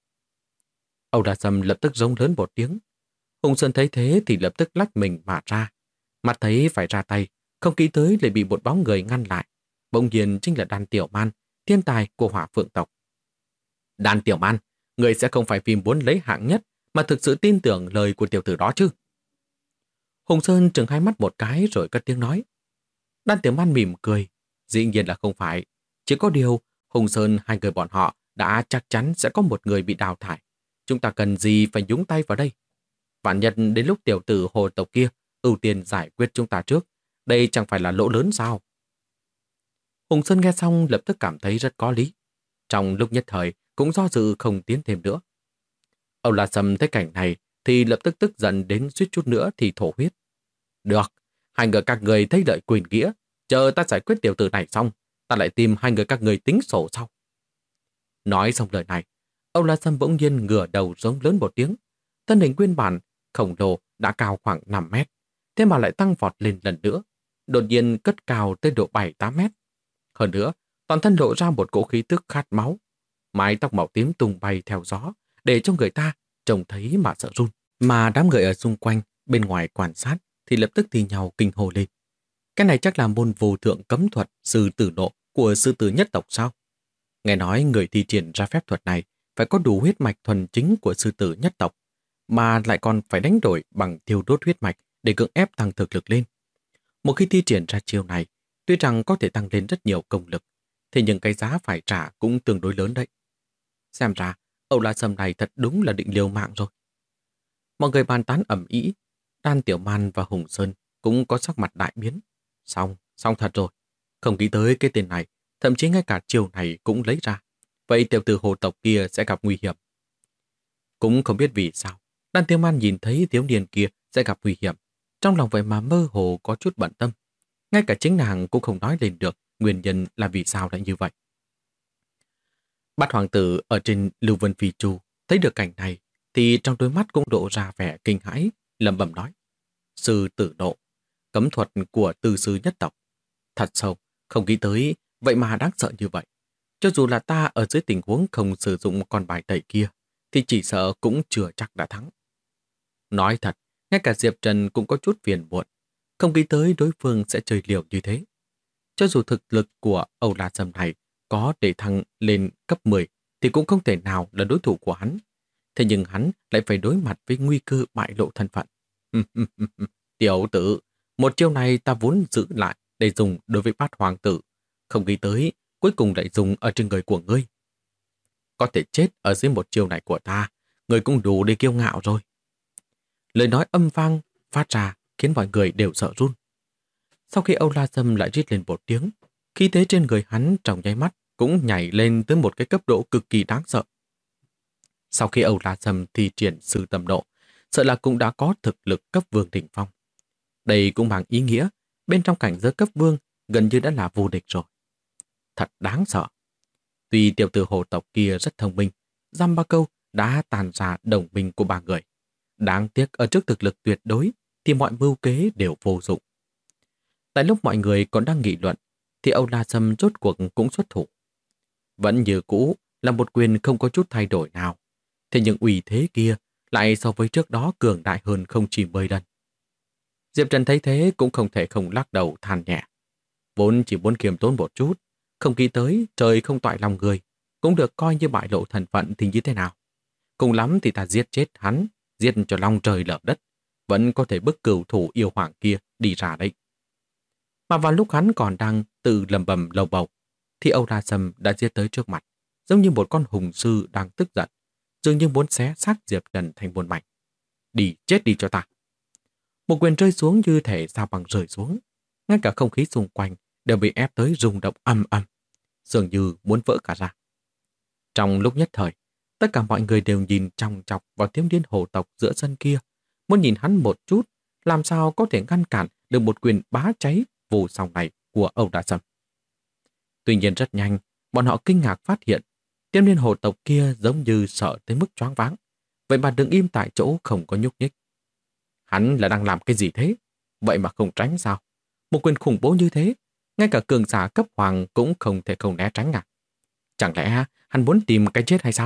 Âu La Sâm lập tức rống lớn một tiếng. Hùng Sơn thấy thế thì lập tức lách mình mà ra. Mặt thấy phải ra tay, không nghĩ tới lại bị một bóng người ngăn lại. Bỗng nhiên chính là Đan Tiểu Man, thiên tài của Hỏa Phượng tộc. Đan Tiểu Man, người sẽ không phải vì muốn lấy hạng nhất mà thực sự tin tưởng lời của tiểu tử đó chứ? Hùng Sơn trừng hai mắt một cái rồi cất tiếng nói. Đan Tiểu Man mỉm cười. Dĩ nhiên là không phải. Chỉ có điều, Hùng Sơn hai người bọn họ đã chắc chắn sẽ có một người bị đào thải. Chúng ta cần gì phải nhúng tay vào đây? Vạn nhất đến lúc tiểu tử hồ tộc kia ưu tiên giải quyết chúng ta trước, đây chẳng phải là lỗ lớn sao? Hùng Sơn nghe xong lập tức cảm thấy rất có lý. Trong lúc nhất thời cũng do dự không tiến thêm nữa. Âu La Sâm thấy cảnh này thì lập tức tức giận đến suýt chút nữa thì thổ huyết. Được, hai người các người thấy lợi quyền nghĩa, chờ ta giải quyết tiểu tử này xong, ta lại tìm hai người các người tính sổ sau. Nói xong lời này, Âu La Sâm bỗng nhiên ngửa đầu giống lớn một tiếng. Thân hình nguyên bản khổng lồ đã cao khoảng 5 mét, thế mà lại tăng vọt lên lần nữa, đột nhiên cất cao tới độ 7-8 mét. Hơn nữa, toàn thân lộ ra một cỗ khí tức khát máu, mái tóc màu tím tung bay theo gió, để cho người ta trông thấy mà sợ run. Mà đám người ở xung quanh, bên ngoài quan sát, thì lập tức thì nhau kinh hô lên. Cái này chắc là môn vô thượng cấm thuật sư tử nộ của sư tử nhất tộc sao? Nghe nói người thi triển ra phép thuật này phải có đủ huyết mạch thuần chính của sư tử nhất tộc, mà lại còn phải đánh đổi bằng thiêu đốt huyết mạch để cưỡng ép tăng thực lực lên. Một khi thi triển ra chiêu này, tuy rằng có thể tăng lên rất nhiều công lực, thế nhưng cái giá phải trả cũng tương đối lớn đấy. Xem ra, Âu La Sâm này thật đúng là định liều mạng rồi. Mọi người bàn tán ầm ĩ, Đan Tiểu Man và Hùng Sơn cũng có sắc mặt đại biến. Xong thật rồi. Không nghĩ tới cái tên này, thậm chí ngay cả chiều này cũng lấy ra. Vậy tiểu tử hồ tộc kia sẽ gặp nguy hiểm. Cũng không biết vì sao, Đan Tiêu Man nhìn thấy thiếu niên kia sẽ gặp nguy hiểm. Trong lòng vậy mà mơ hồ có chút bận tâm. Ngay cả chính nàng cũng không nói lên được nguyên nhân là vì sao lại như vậy. Bát hoàng tử ở trên Lưu Vân Phi Chu thấy được cảnh này thì trong đôi mắt cũng lộ ra vẻ kinh hãi, lẩm bẩm nói. Sư tử nộ, cấm thuật của tư sư nhất tộc. Thật sâu, không nghĩ tới vậy mà đáng sợ như vậy. Cho dù là ta ở dưới tình huống không sử dụng con bài tẩy kia thì chỉ sợ cũng chưa chắc đã thắng. Nói thật, ngay cả Diệp Trần cũng có chút phiền muộn. Không nghĩ tới đối phương sẽ chơi liều như thế. Cho dù thực lực của Âu La Sâm này có để thăng lên cấp 10 thì cũng không thể nào là đối thủ của hắn. Thế nhưng hắn lại phải đối mặt với nguy cơ bại lộ thân phận. Tiểu tử, một chiêu này ta vốn giữ lại để dùng đối với bát hoàng tử. Không nghĩ tới, cuối cùng lại dùng ở trên người của ngươi. Có thể chết ở dưới một chiêu này của ta, ngươi cũng đủ để kiêu ngạo rồi. Lời nói âm vang phát ra khiến mọi người đều sợ run. Sau khi Âu La Sâm lại rít lên một tiếng, khí thế trên người hắn trong nháy mắt cũng nhảy lên tới một cái cấp độ cực kỳ đáng sợ. Sau khi Âu La Sâm thi triển sư tầm độ, sợ là cũng đã có thực lực cấp vương đỉnh phong. Đây cũng mang ý nghĩa, bên trong cảnh giới cấp vương gần như đã là vô địch rồi. Thật đáng sợ. Tuy tiểu tử hồ tộc kia rất thông minh, dăm ba câu đã tàn ra đồng minh của ba người. Đáng tiếc ở trước thực lực tuyệt đối thì mọi mưu kế đều vô dụng. Tại lúc mọi người còn đang nghị luận thì Âu La Sâm rốt cuộc cũng xuất thủ. Vẫn như cũ là một quyền không có chút thay đổi nào. Thế nhưng uy thế kia lại so với trước đó cường đại hơn không chỉ 10 lần. Diệp Trần thấy thế cũng không thể không lắc đầu than nhẹ. Vốn chỉ muốn kiềm tốn một chút, không nghĩ tới trời không toại lòng người, cũng được coi như bại lộ thân phận thì như thế nào. Cùng lắm thì ta giết chết hắn, giết cho long trời lở đất, vẫn có thể bức cửu thủ yêu hoàng kia đi ra đấy. Mà vào lúc hắn còn đang tự lầm bầm lầu bầu, thì Âu La Sâm đã giết tới trước mặt, giống như một con hùng sư đang tức giận, dường như muốn xé xác Diệp Trần thành muôn mảnh. Đi, chết đi cho ta. Một quyền rơi xuống như thể sao bằng rơi xuống, ngay cả không khí xung quanh đều bị ép tới rung động ầm ầm, dường như muốn vỡ cả ra. Trong lúc nhất thời, tất cả mọi người đều nhìn chòng chọc vào thiếu niên hồ tộc giữa sân kia, muốn nhìn hắn một chút, làm sao có thể ngăn cản được một quyền bá cháy vô song này của Âu La Sâm. Tuy nhiên rất nhanh, bọn họ kinh ngạc phát hiện thiếu niên hồ tộc kia giống như sợ tới mức choáng váng, vậy mà đứng im tại chỗ không có nhúc nhích. Hắn là đang làm cái gì thế? Vậy mà không tránh sao? Một quyền khủng bố như thế, ngay cả cường giả cấp hoàng cũng không thể không né tránh à? Chẳng lẽ hắn muốn tìm cái chết hay sao?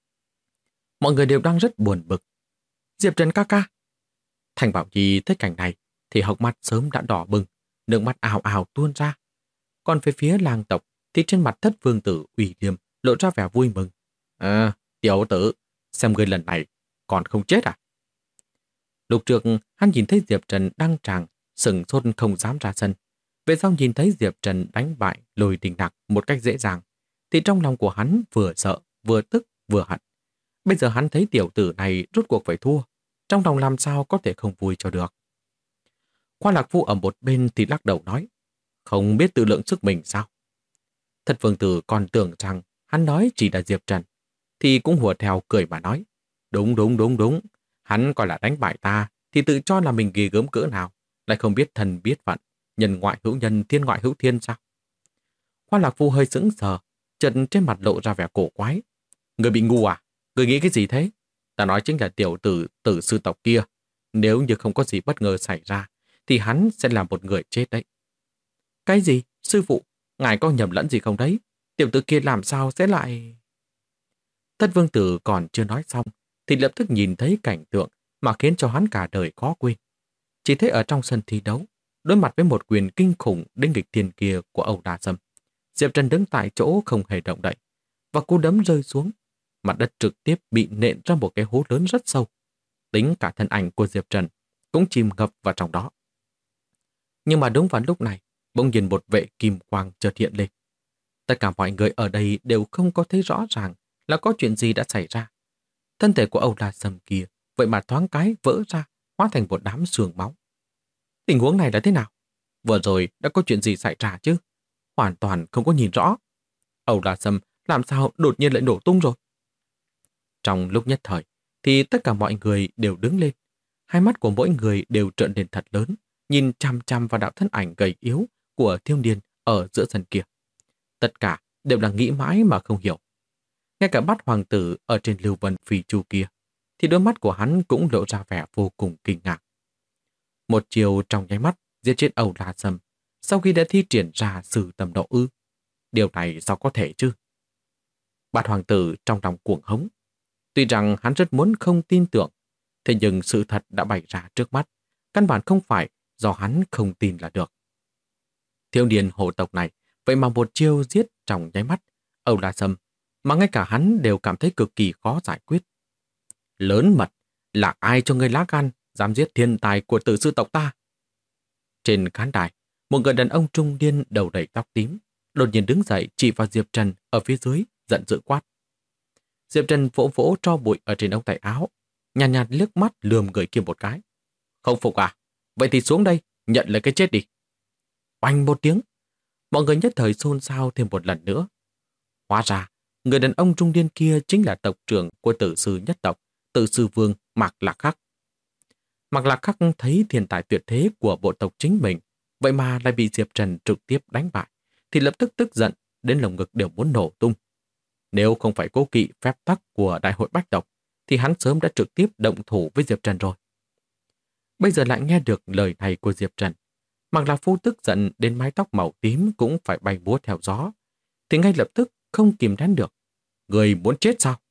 Mọi người đều đang rất buồn bực. Diệp Trần ca ca. Thành Bảo Nhi thấy cảnh này thì hốc mắt sớm đã đỏ bừng, nước mắt ào ào tuôn ra. Còn về phía lang tộc thì trên mặt thất vương tử Uy Liêm lộ ra vẻ vui mừng. Tiểu tử, xem ngươi lần này còn không chết à? Lúc trước hắn nhìn thấy Diệp Trần đăng tràng, sừng sốt không dám ra sân. Về sau nhìn thấy Diệp Trần đánh bại Lôi Đình Nặc một cách dễ dàng, thì trong lòng của hắn vừa sợ, vừa tức, vừa hận. Bây giờ hắn thấy tiểu tử này rút cuộc phải thua, trong lòng làm sao có thể không vui cho được. Khoa Lạc Phu ở một bên thì lắc đầu nói, không biết tự lượng sức mình sao? Thật vương tử còn tưởng rằng hắn nói chỉ là Diệp Trần, thì cũng hùa theo cười mà nói, đúng. Hắn coi là đánh bại ta thì tự cho là mình ghê gớm cỡ nào, lại không biết thần biết phận, nhân ngoại hữu nhân, thiên ngoại hữu thiên sao? Khoa Lạc Phu hơi sững sờ, chợt trên mặt lộ ra vẻ cổ quái. Người bị ngu à? Người nghĩ cái gì thế? Ta nói chính là tiểu tử tử sư tộc kia. Nếu như không có gì bất ngờ xảy ra, thì hắn sẽ là một người chết đấy. Cái gì? Sư phụ, ngài có nhầm lẫn gì không đấy? Tiểu tử kia làm sao sẽ lại... Thất vương tử còn chưa nói xong, thì lập tức nhìn thấy cảnh tượng mà khiến cho hắn cả đời khó quên. Chỉ thấy ở trong sân thi đấu, đối mặt với một quyền kinh khủng đến nghịch thiên kia của Âu La Sâm, Diệp Trần đứng tại chỗ không hề động đậy, và cú đấm rơi xuống, mặt đất trực tiếp bị nện ra một cái hố lớn rất sâu. Tính cả thân ảnh của Diệp Trần cũng chìm ngập vào trong đó. Nhưng mà đúng vào lúc này, bỗng nhiên một vệ kim quang chợt hiện lên. Tất cả mọi người ở đây đều không có thấy rõ ràng là có chuyện gì đã xảy ra. Thân thể của Âu La Sâm kia vậy mà thoáng cái vỡ ra, hóa thành một đám xương máu. Tình huống này là thế nào? Vừa rồi đã có chuyện gì xảy ra chứ? hoàn toàn không có nhìn rõ. Âu La Sâm làm sao đột nhiên lại nổ tung rồi? Trong lúc nhất thời, thì tất cả mọi người đều đứng lên. Hai mắt của mỗi người đều trợn lên thật lớn, nhìn chăm chăm vào đạo thân ảnh gầy yếu của thiếu niên ở giữa sân kia. Tất cả đều là nghĩ mãi mà không hiểu. Ngay cả Bát hoàng tử ở trên Lưu Vân Phi Chu kia, thì đôi mắt của hắn cũng lộ ra vẻ vô cùng kinh ngạc. Một chiều trong nháy mắt giết chết Âu La Sâm, sau khi đã thi triển ra sự tầm độ ư. Điều này sao có thể chứ? Bát hoàng tử trong lòng cuồng hống. Tuy rằng hắn rất muốn không tin tưởng, thế nhưng sự thật đã bày ra trước mắt, căn bản không phải do hắn không tin là được. Thiếu niên hồ tộc này, vậy mà một chiêu giết trong nháy mắt Âu La Sâm, mà ngay cả hắn đều cảm thấy cực kỳ khó giải quyết. Lớn mật, là ai cho ngươi lá gan dám giết thiên tài của tử sư tộc ta? Trên khán đài, một người đàn ông trung niên đầu đầy tóc tím, đột nhiên đứng dậy chỉ vào Diệp Trần ở phía dưới, giận dữ quát. Diệp Trần vỗ vỗ tro bụi ở trên ống tay áo, nhàn nhạt liếc mắt lườm người kia một cái. Không phục à? Vậy thì xuống đây, nhận lấy cái chết đi. Oanh một tiếng, mọi người nhất thời xôn xao thêm một lần nữa. Hóa ra, người đàn ông trung niên kia chính là tộc trưởng của tử sư nhất tộc, tử sư vương Mạc Lạc Khắc. Mạc Lạc Khắc thấy thiên tài tuyệt thế của bộ tộc chính mình, vậy mà lại bị Diệp Trần trực tiếp đánh bại, thì lập tức tức giận, đến lồng ngực đều muốn nổ tung. Nếu không phải cố kỵ phép tắc của đại hội bách tộc, thì hắn sớm đã trực tiếp động thủ với Diệp Trần rồi. Bây giờ lại nghe được lời này của Diệp Trần, Mạc Lạc Phu tức giận đến mái tóc màu tím cũng phải bay múa theo gió, thì ngay lập tức không kìm nén được. Người muốn chết sao?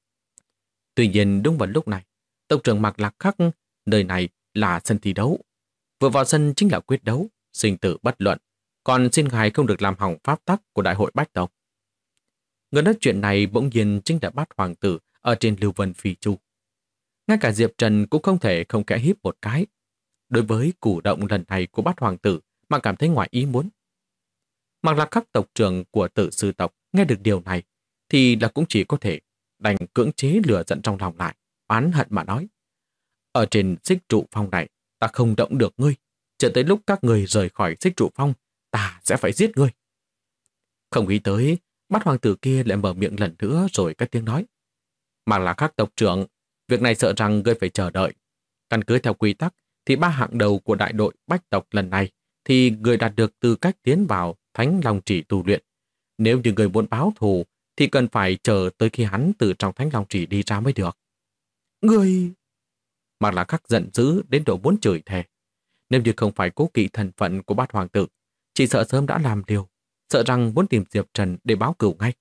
Tuy nhiên đúng vào lúc này, tộc trưởng Mạc Lạc Khắc, nơi này là sân thi đấu. Vừa vào sân chính là quyết đấu, sinh tử bất luận, còn xin ngài không được làm hỏng pháp tắc của đại hội bách tộc. Người nói chuyện này bỗng nhiên chính là Bát hoàng tử ở trên Lưu Vân Phi Chu. Ngay cả Diệp Trần cũng không thể không khẽ híp một cái. Đối với cử động lần này của Bát hoàng tử mà cảm thấy ngoài ý muốn. Mạc Lạc Khắc tộc trưởng của tử sư tộc nghe được điều này thì là cũng chỉ có thể đành cưỡng chế lửa giận trong lòng lại, oán hận mà nói. Ở trên xích trụ phong này, ta không động được ngươi. Chờ tới lúc các người rời khỏi xích trụ phong, ta sẽ phải giết ngươi. Không nghĩ tới, Bát hoàng tử kia lại mở miệng lần nữa rồi cất tiếng nói. Mạc Lạc Khắc tộc trưởng, việc này sợ rằng ngươi phải chờ đợi. Căn cứ theo quy tắc, thì 3 hạng đầu của đại đội bách tộc lần này thì người đạt được tư cách tiến vào Thánh Long Trì tu luyện. Nếu như người muốn báo thù, thì cần phải chờ tới khi hắn từ trong Thánh Long Trì đi ra mới được. Người... Mạc Lạc Khắc giận dữ đến độ muốn chửi thề. Nếu như không phải cố kỵ thân phận của Bát hoàng tử, chỉ sợ sớm đã làm liều, sợ rằng muốn tìm Diệp Trần để báo cửu ngay.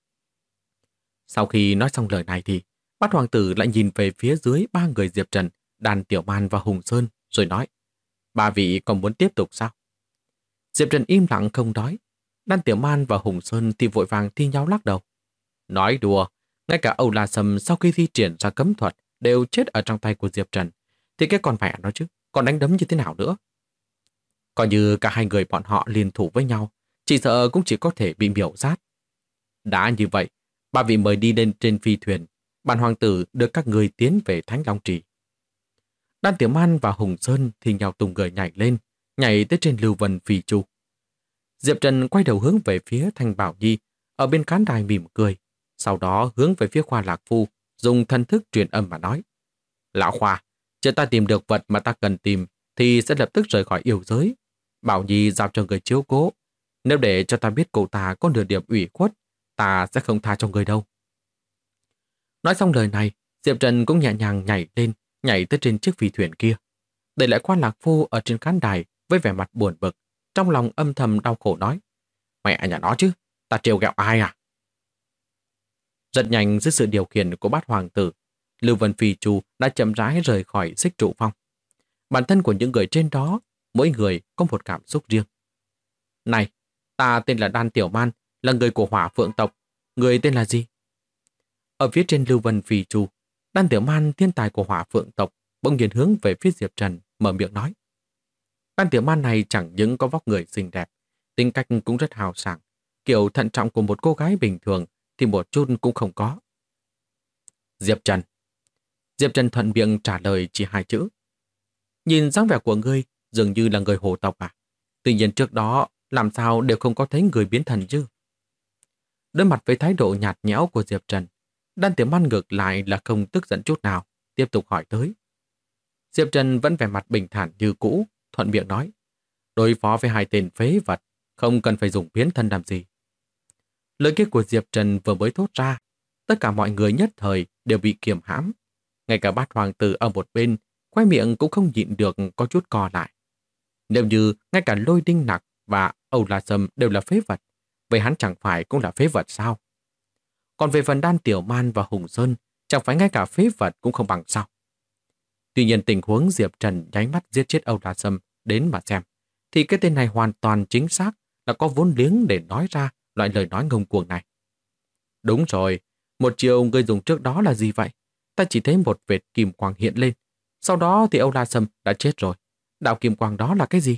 Sau khi nói xong lời này thì Bát hoàng tử lại nhìn về phía dưới 3 người Diệp Trần, Đan Tiểu Man và Hùng Sơn, rồi nói, 3 vị còn muốn tiếp tục sao? Diệp Trần im lặng không nói. Đan Tiểu Man và Hùng Sơn thì vội vàng thi nhau lắc đầu. Nói đùa, ngay cả Âu La Sâm sau khi thi triển ra cấm thuật đều chết ở trong tay của Diệp Trần, thì cái con mẹ nó chứ, còn đánh đấm như thế nào nữa? Coi như cả hai người bọn họ liên thủ với nhau, chỉ sợ cũng chỉ có thể bị miểu sát. Đã như vậy, 3 vị mời đi lên trên phi thuyền, bản hoàng tử đưa các người tiến về Thánh Long Trì. Đan Tiểu Man và Hùng Sơn thì nhau tung người nhảy lên, nhảy tới trên Lưu Vân Phi Chu. Diệp Trần quay đầu hướng về phía Thanh Bảo Nhi, ở bên khán đài mỉm cười, sau đó hướng về phía Khoa Lạc Phu, dùng thân thức truyền âm mà nói. Lão Khoa, chờ ta tìm được vật mà ta cần tìm, thì sẽ lập tức rời khỏi yêu giới. Bảo Nhi giao cho người chiếu cố. Nếu để cho ta biết cậu ta có nửa điểm ủy khuất, ta sẽ không tha cho người đâu. Nói xong lời này, Diệp Trần cũng nhẹ nhàng nhảy lên, nhảy tới trên chiếc phi thuyền kia. Để lại Khoa Lạc Phu ở trên khán đài với vẻ mặt buồn bực, trong lòng âm thầm đau khổ nói. Mẹ nhà nó chứ, ta trêu ghẹo ai à? Rất nhanh dưới sự điều khiển của Bát hoàng tử, Lưu Vân Phi Chu đã chậm rãi rời khỏi xích trụ phong. Bản thân của những người trên đó, mỗi người có một cảm xúc riêng. Này, ta tên là Đan Tiểu Man, là người của Hỏa Phượng tộc. Người tên là gì? Ở phía trên Lưu Vân Phi Chu, Đan Tiểu Man thiên tài của Hỏa Phượng tộc bỗng nhiên hướng về phía Diệp Trần, mở miệng nói. Đan Tiểu Man này chẳng những có vóc người xinh đẹp, tính cách cũng rất hào sảng, kiểu thận trọng của một cô gái bình thường thì một chút cũng không có. Diệp Trần. Diệp Trần thuận miệng trả lời chỉ 2 chữ. Nhìn dáng vẻ của ngươi dường như là người hồ tộc à? Tuy nhiên trước đó làm sao đều không có thấy người biến thần chứ? Đối mặt với thái độ nhạt nhẽo của Diệp Trần, Đan Tiểu Man ngược lại là không tức giận chút nào, tiếp tục hỏi tới. Diệp Trần vẫn vẻ mặt bình thản như cũ, thuận miệng nói. Đối phó với hai tên phế vật, không cần phải dùng biến thân làm gì. Lời kia của Diệp Trần vừa mới thốt ra, tất cả mọi người nhất thời đều bị kiềm hãm. Ngay cả Bát Hoàng tử ở một bên, khoe miệng cũng không nhịn được có chút co lại. Nếu như ngay cả Lôi Đinh Nặc và Âu La Sâm đều là phế vật, vậy hắn chẳng phải cũng là phế vật sao? Còn về phần Đan Tiểu Man và Hùng Sơn, chẳng phải ngay cả phế vật cũng không bằng sao? Tuy nhiên tình huống Diệp Trần nháy mắt giết chết Âu La Sâm đến mà xem, thì cái tên này hoàn toàn chính xác là có vốn liếng để nói ra loại lời nói ngông cuồng này. Đúng rồi, một chiều người dùng trước đó là gì vậy? Ta chỉ thấy một vệt kim quang hiện lên, sau đó thì Âu La Sâm đã chết rồi. Đạo kim quang đó là cái gì?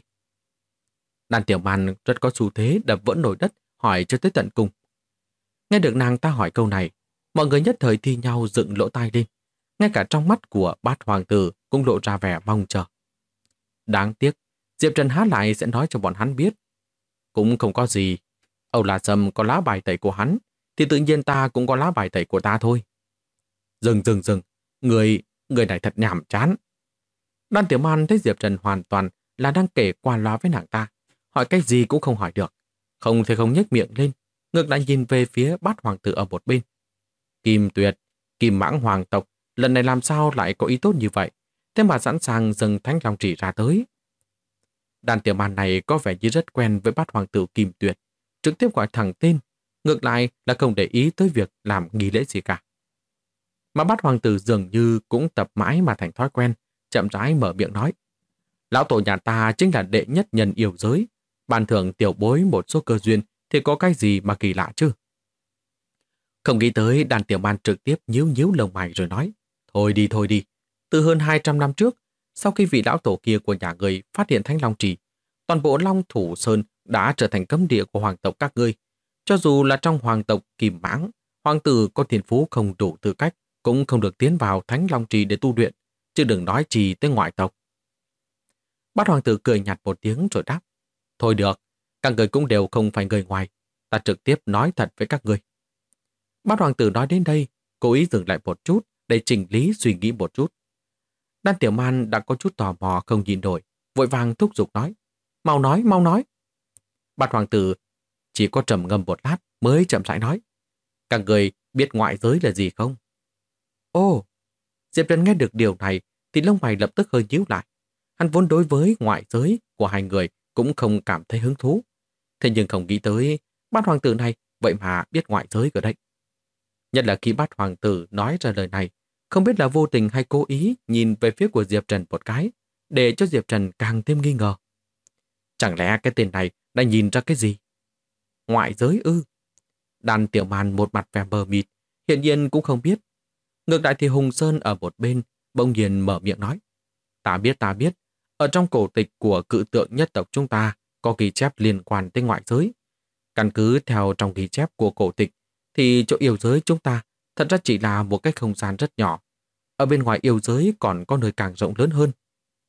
Đan Tiểu Man rất có xu thế đập vỡ nồi đất, hỏi cho tới tận cùng. Nghe được nàng ta hỏi câu này, mọi người nhất thời thi nhau dựng lỗ tai lên. Ngay cả trong mắt của Bát Hoàng tử cũng lộ ra vẻ mong chờ. Đáng tiếc, Diệp Trần há lại sẽ nói cho bọn hắn biết. Cũng không có gì. Âu La Sâm có lá bài tẩy của hắn, thì tự nhiên ta cũng có lá bài tẩy của ta thôi. Dừng. Người này thật nhàm chán. Đan Tiểu Man thấy Diệp Trần hoàn toàn là đang kể qua loa với nàng ta. Hỏi cái gì cũng không hỏi được. Không thể không nhếch miệng lên, ngược lại nhìn về phía Bát Hoàng tử ở một bên. Kim Tuyệt, Kim Mãng Hoàng tộc, lần này làm sao lại có ý tốt như vậy? Thế mà sẵn sàng dâng Thánh Long Chỉ ra tới. Đan Tiểu Man này có vẻ như rất quen với Bát Hoàng tử Kim Tuyệt, trực tiếp gọi thẳng tên, ngược lại là không để ý tới việc làm nghi lễ gì cả. Mà Bát Hoàng tử dường như cũng tập mãi mà thành thói quen, chậm rãi mở miệng nói. Lão tổ nhà ta chính là đệ nhất nhân yêu giới, ban thưởng tiểu bối một số cơ duyên thì có cái gì mà kỳ lạ chứ? Không nghĩ tới Đan Tiểu Man trực tiếp nhíu lông mày rồi nói. Thôi đi. Từ hơn 200 năm trước, sau khi vị lão tổ kia của nhà người phát hiện Thánh Long Trì, toàn bộ Long Thủ Sơn đã trở thành cấm địa của hoàng tộc các ngươi. Cho dù là trong hoàng tộc Kim Mãng, hoàng tử có thiên phú không đủ tư cách, cũng không được tiến vào Thánh Long Trì để tu luyện, chứ đừng nói gì tới ngoại tộc. Bát Hoàng tử cười nhạt một tiếng rồi đáp. Thôi được, các người cũng đều không phải người ngoài, ta trực tiếp nói thật với các người. Bát Hoàng tử nói đến đây, cố ý dừng lại một chút để chỉnh lý suy nghĩ một chút. Đan Tiểu Man đã có chút tò mò không nhịn nổi, vội vàng thúc giục nói. Mau nói. Bát Hoàng tử chỉ có trầm ngâm một lát mới chậm rãi nói. Các người biết ngoại giới là gì không? Ồ, Diệp Trần nghe được điều này thì lông mày lập tức hơi nhíu lại. Hắn vốn đối với ngoại giới của hai người cũng không cảm thấy hứng thú. Thế nhưng không nghĩ tới Bát Hoàng tử này vậy mà biết ngoại giới ở đây. Nhất là khi Bát Hoàng tử nói ra lời này, không biết là vô tình hay cố ý nhìn về phía của Diệp Trần một cái, để cho Diệp Trần càng thêm nghi ngờ. Chẳng lẽ cái tên này đã nhìn ra cái gì? Ngoại giới ư? Đan Tiểu Man một mặt vẻ mờ mịt, hiện nhiên cũng không biết. Ngược lại thì Hùng Sơn ở một bên, bỗng nhiên mở miệng nói. Ta biết. Ở trong cổ tịch của cự tượng nhất tộc chúng ta có ghi chép liên quan tới ngoại giới. Căn cứ theo trong ghi chép của cổ tịch, thì chỗ yêu giới chúng ta thật ra chỉ là một cái không gian rất nhỏ. Ở bên ngoài yêu giới còn có nơi càng rộng lớn hơn.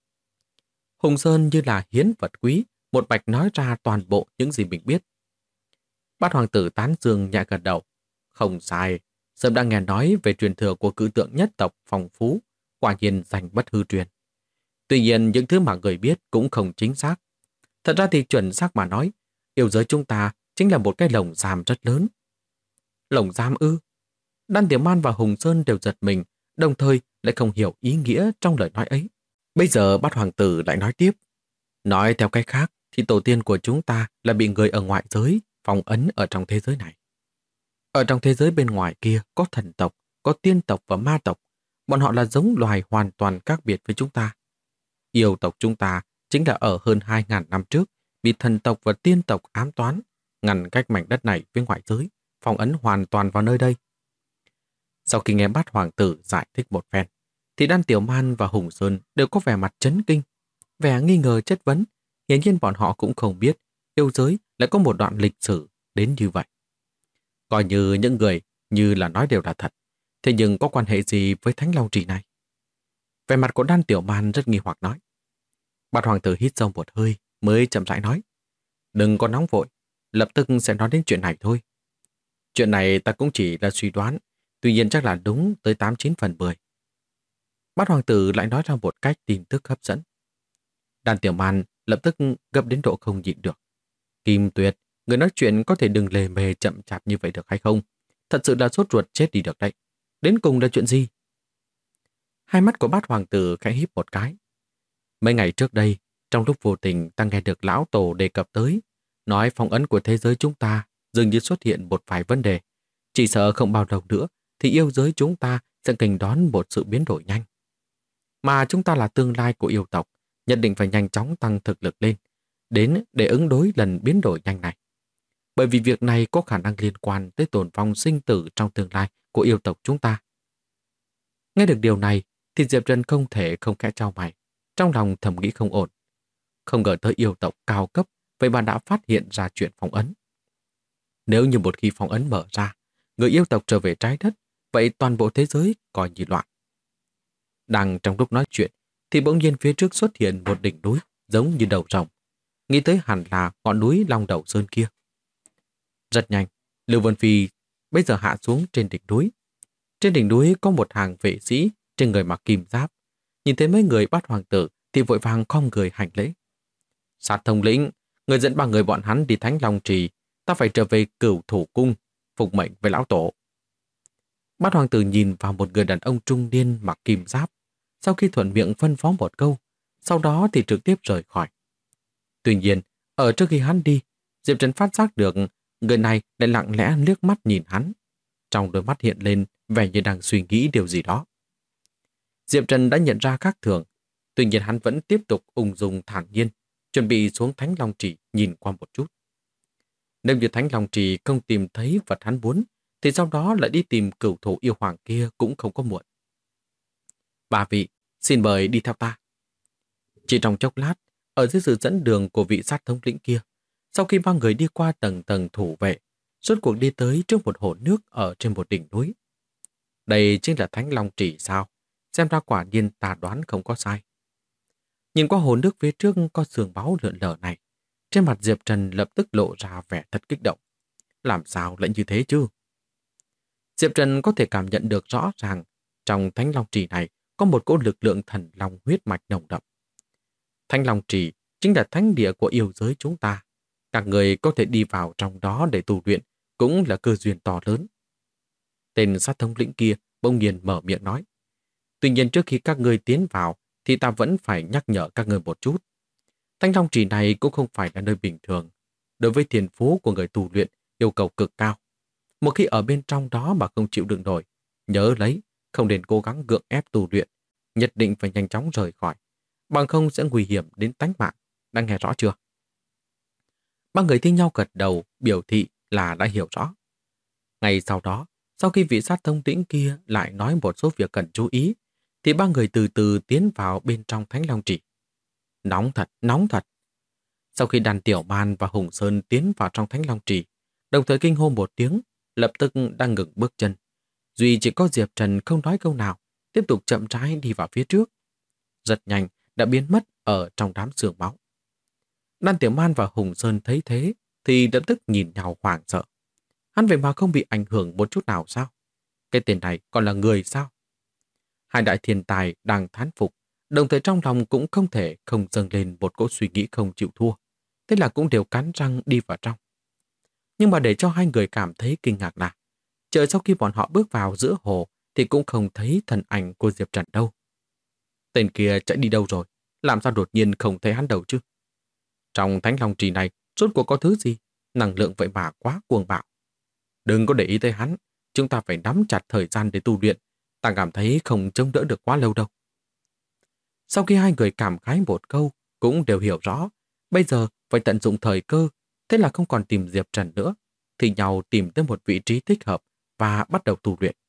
Hùng Sơn như là hiến vật quý, một mạch nói ra toàn bộ những gì mình biết. Bát Hoàng tử tán dương nhẹ gật đầu. Không sai, sớm đã nghe nói về truyền thừa của cự tượng nhất tộc phong phú, quả nhiên danh bất hư truyền. Tuy nhiên những thứ mà người biết cũng không chính xác. Thật ra thì chuẩn xác mà nói, yêu giới chúng ta chính là một cái lồng giam rất lớn. Lồng giam ư? Đan Tiểu Man và Hùng Sơn đều giật mình, đồng thời lại không hiểu ý nghĩa trong lời nói ấy. Bây giờ Bát Hoàng tử lại nói tiếp. Nói theo cách khác thì tổ tiên của chúng ta là bị người ở ngoại giới phong ấn ở trong thế giới này. Ở trong thế giới bên ngoài kia có thần tộc, có tiên tộc và ma tộc. Bọn họ là giống loài hoàn toàn khác biệt với chúng ta. Yêu tộc chúng ta chính là ở hơn 2.000 năm trước bị thần tộc và tiên tộc ám toán, ngăn cách mảnh đất này với ngoại giới, phong ấn hoàn toàn vào nơi đây. Sau khi nghe Bát Hoàng tử giải thích một phen, thì Đan Tiểu Man và Hùng Sơn đều có vẻ mặt chấn kinh, vẻ nghi ngờ chất vấn. Hiển nhiên bọn họ cũng không biết yêu giới lại có một đoạn lịch sử đến như vậy. Coi như những người như là nói đều là thật, thế nhưng có quan hệ gì với Thánh Long Trì này? Vẻ mặt của Đan Tiểu Man rất nghi hoặc nói. Bát Hoàng tử hít sâu một hơi mới chậm rãi nói. Đừng có nóng vội, lập tức sẽ nói đến chuyện này thôi. Chuyện này ta cũng chỉ là suy đoán, tuy nhiên chắc là đúng tới 89/10. Bát hoàng tử lại nói ra một cách tin tức hấp dẫn. Đàn Tiểu Man lập tức gấp đến độ không nhịn được. Kim Tuyệt, người nói chuyện có thể đừng lề mề chậm chạp như vậy được hay không? Thật sự là sốt ruột chết đi được đấy. Đến cùng là chuyện gì? Hai mắt của bát hoàng tử khẽ híp một cái. Mấy ngày trước đây, trong lúc vô tình ta nghe được lão tổ đề cập tới, nói phong ấn của thế giới chúng ta dường như xuất hiện một vài vấn đề. Chỉ sợ không bao lâu nữa thì yêu giới chúng ta sẽ nghênh đón một sự biến đổi nhanh. Mà chúng ta là tương lai của yêu tộc, nhất định phải nhanh chóng tăng thực lực lên, đến để ứng đối lần biến đổi nhanh này. Bởi vì việc này có khả năng liên quan tới tồn vong sinh tử trong tương lai của yêu tộc chúng ta. Nghe được điều này thì Diệp Trần không thể không khẽ chau mày, trong lòng thầm nghĩ không ổn. Không ngờ tới yêu tộc cao cấp, vậy mà đã phát hiện ra chuyện phong ấn. Nếu như một khi phong ấn mở ra, người yêu tộc trở về trái đất, vậy toàn bộ thế giới coi như loạn. Đang trong lúc nói chuyện, thì bỗng nhiên phía trước xuất hiện một đỉnh núi giống như đầu rồng. Nghĩ tới hẳn là ngọn núi Long Đầu Sơn kia. Rất nhanh, Lưu Vân Phi bây giờ hạ xuống trên đỉnh núi. Trên đỉnh núi có một hàng vệ sĩ trên người mặc kim giáp. Nhìn thấy mấy người bắt hoàng tử thì vội vàng khom người hành lễ. Sát thống lĩnh, người dẫn 3 người bọn hắn đi Thánh Long Trì, ta phải trở về Cửu Thủ Cung, phục mệnh với lão tổ. Bát hoàng tử nhìn vào một người đàn ông trung niên mặc kim giáp, sau khi thuận miệng phân phó một câu, sau đó thì trực tiếp rời khỏi. Tuy nhiên, ở trước khi hắn đi, Diệp Trần phát giác được người này lại lặng lẽ liếc mắt nhìn hắn. Trong đôi mắt hiện lên vẻ như đang suy nghĩ điều gì đó. Diệp Trần đã nhận ra khác thường, tuy nhiên hắn vẫn tiếp tục ung dung thản nhiên, chuẩn bị xuống Thánh Long Trì nhìn qua một chút. Nếu như Thánh Long Trì không tìm thấy vật hắn muốn, thì sau đó lại đi tìm cửu thủ yêu hoàng kia cũng không có muộn. Ba vị, xin mời đi theo ta. Chỉ trong chốc lát, ở dưới sự dẫn đường của vị sát thống lĩnh kia, sau khi ba người đi qua tầng tầng thủ vệ, rốt cuộc đi tới trước một hồ nước ở trên một đỉnh núi. Đây chính là Thánh Long Trì sao? Xem ra quả nhiên ta đoán không có sai. Nhìn qua hồ nước phía trước có sương báu lượn lờ này, trên mặt Diệp Trần lập tức lộ ra vẻ thật kích động. Làm sao lại như thế chứ? Diệp Trần có thể cảm nhận được rõ ràng trong Thánh Long Trì này có một cỗ lực lượng thần long huyết mạch nồng đậm. Thánh Long Trì chính là thánh địa của yêu giới chúng ta. Các người có thể đi vào trong đó để tu luyện cũng là cơ duyên to lớn. Tên sát thống lĩnh kia bỗng nhiên mở miệng nói. Tuy nhiên trước khi các ngươi tiến vào thì ta vẫn phải nhắc nhở các ngươi một chút. Thánh Long Trì này cũng không phải là nơi bình thường. Đối với thiên phú của người tu luyện yêu cầu cực cao. Một khi ở bên trong đó mà không chịu đựng nổi, nhớ lấy, không nên cố gắng gượng ép tu luyện, nhất định phải nhanh chóng rời khỏi, bằng không sẽ nguy hiểm đến tánh mạng. Đã nghe rõ chưa? Ba người thi nhau gật đầu, biểu thị là đã hiểu rõ. Ngay sau đó, sau khi vị sát thông tĩnh kia lại nói một số việc cần chú ý, thì ba người từ từ tiến vào bên trong Thánh Long Trì. Nóng thật, nóng thật. Sau khi Đàn Tiểu Man và Hùng Sơn tiến vào trong Thánh Long Trì, đồng thời kinh hô một tiếng, lập tức đang ngừng bước chân. Duy chỉ có Diệp Trần không nói câu nào, tiếp tục chậm rãi đi vào phía trước. Rất nhanh đã biến mất ở trong đám sương máu. Đan Tiểu Man và Hùng Sơn thấy thế thì lập tức nhìn nhau hoảng sợ. Hắn vậy mà không bị ảnh hưởng một chút nào sao? Cái tên này còn là người sao? Hai đại thiên tài đang thán phục, đồng thời trong lòng cũng không thể không dâng lên một cỗ suy nghĩ không chịu thua. Thế là cũng đều cắn răng đi vào trong. Nhưng mà để cho hai người cảm thấy kinh ngạc là chờ sau khi bọn họ bước vào giữa hồ thì cũng không thấy thân ảnh của Diệp Trần đâu. Tên kia chạy đi đâu rồi? Làm sao đột nhiên không thấy hắn đâu chứ? Trong Thánh Long Trì này rốt cuộc có thứ gì? Năng lượng vậy mà quá cuồng bạo. Đừng có để ý tới hắn, chúng ta phải nắm chặt thời gian để tu luyện. Ta cảm thấy không chống đỡ được quá lâu đâu. Sau khi hai người cảm khái một câu, cũng đều hiểu rõ, bây giờ phải tận dụng thời cơ, thế là không còn tìm Diệp Trần nữa, thì nhau tìm tới một vị trí thích hợp và bắt đầu tu luyện.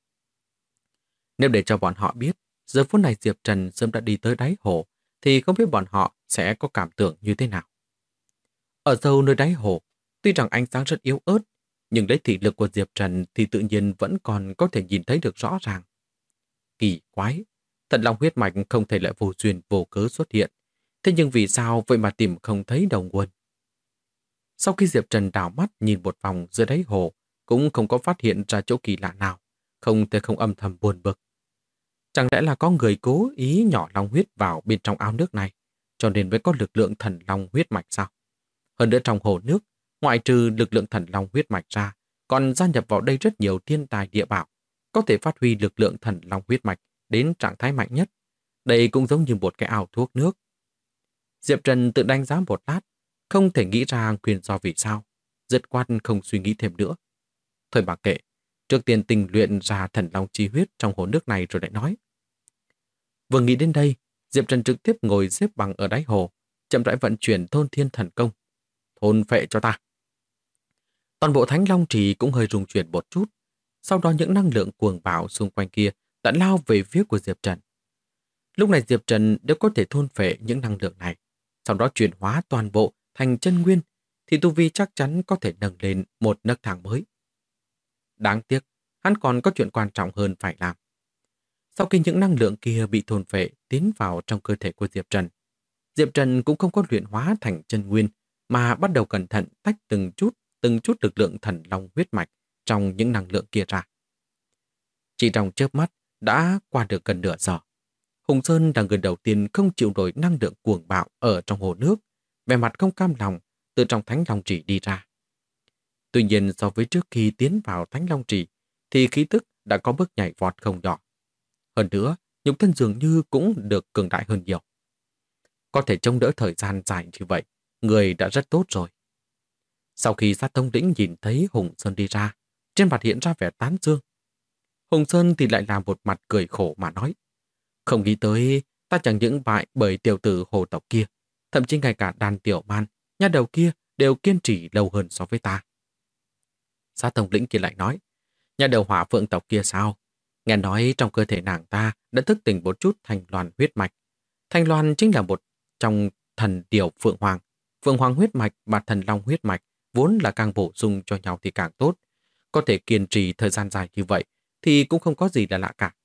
Nếu để cho bọn họ biết, giờ phút này Diệp Trần sớm đã đi tới đáy hồ, thì không biết bọn họ sẽ có cảm tưởng như thế nào. Ở sâu nơi đáy hồ, tuy rằng ánh sáng rất yếu ớt, nhưng lấy thị lực của Diệp Trần thì tự nhiên vẫn còn có thể nhìn thấy được rõ ràng. Kỳ quái, Thần Long huyết mạch không thể lại vô duyên vô cớ xuất hiện. Thế nhưng vì sao vậy mà tìm không thấy đầu nguồn? Sau khi Diệp Trần đảo mắt nhìn một vòng dưới đáy hồ, cũng không có phát hiện ra chỗ kỳ lạ nào, không thể không âm thầm buồn bực. Chẳng lẽ là có người cố ý nhỏ long huyết vào bên trong ao nước này, cho nên mới có lực lượng thần long huyết mạch sao? Hơn nữa trong hồ nước, ngoại trừ lực lượng thần long huyết mạch ra, còn gia nhập vào đây rất nhiều thiên tài địa bảo, có thể phát huy lực lượng thần long huyết mạch đến trạng thái mạnh nhất. Đây cũng giống như một cái ao thuốc nước. Diệp Trần tự đánh giá một lát, không thể nghĩ ra nguyên do vì sao, dứt khoát không suy nghĩ thêm nữa. Thôi bà kệ, trước tiên tình luyện ra thần long chi huyết trong hồ nước này rồi lại nói. Vừa nghĩ đến đây, Diệp Trần trực tiếp ngồi xếp bằng ở đáy hồ, chậm rãi vận chuyển thôn thiên thần công. Thôn phệ cho ta. Toàn bộ Thánh Long Trì cũng hơi rung chuyển một chút. Sau đó những năng lượng cuồng bạo xung quanh kia đã lao về phía của Diệp Trần. Lúc này Diệp Trần đều có thể thôn phệ những năng lượng này, sau đó chuyển hóa toàn bộ thành chân nguyên, thì tu vi chắc chắn có thể nâng lên một nấc thang mới. Đáng tiếc, hắn còn có chuyện quan trọng hơn phải làm. Sau khi những năng lượng kia bị thôn phệ tiến vào trong cơ thể của Diệp Trần cũng không có luyện hóa thành chân nguyên, mà bắt đầu cẩn thận tách từng chút lực lượng thần long huyết mạch trong những năng lượng kia ra. Chỉ trong chớp mắt đã qua được gần nửa giờ. Hùng Sơn là người đầu tiên không chịu nổi năng lượng cuồng bạo ở trong hồ nước, vẻ mặt không cam lòng từ trong Thánh Long Trì đi ra. Tuy nhiên so với trước khi tiến vào Thánh Long Trì thì khí tức đã có bước nhảy vọt không nhỏ. Hơn nữa, nhục thân dường như cũng được cường đại hơn nhiều. Có thể chống đỡ thời gian dài như vậy, người đã rất tốt rồi. Sau khi Sát Thông Lĩnh nhìn thấy Hùng Sơn đi ra, trên mặt hiện ra vẻ tán dương. Hùng Sơn thì lại làm một mặt cười khổ mà nói. Không nghĩ tới ta chẳng những bại bởi tiểu tử hồ tộc kia, thậm chí ngay cả đàn tiểu man, nhà đầu kia đều kiên trì lâu hơn so với ta. Sát Thông Lĩnh kia lại nói, nhà đầu hỏa phượng tộc kia sao? Nghe nói trong cơ thể nàng ta đã thức tỉnh một chút thanh loan huyết mạch. Thanh loan chính là một trong thần điều phượng hoàng. Phượng hoàng huyết mạch và thần long huyết mạch vốn là càng bổ sung cho nhau thì càng tốt. Có thể kiên trì thời gian dài như vậy thì cũng không có gì là lạ cả.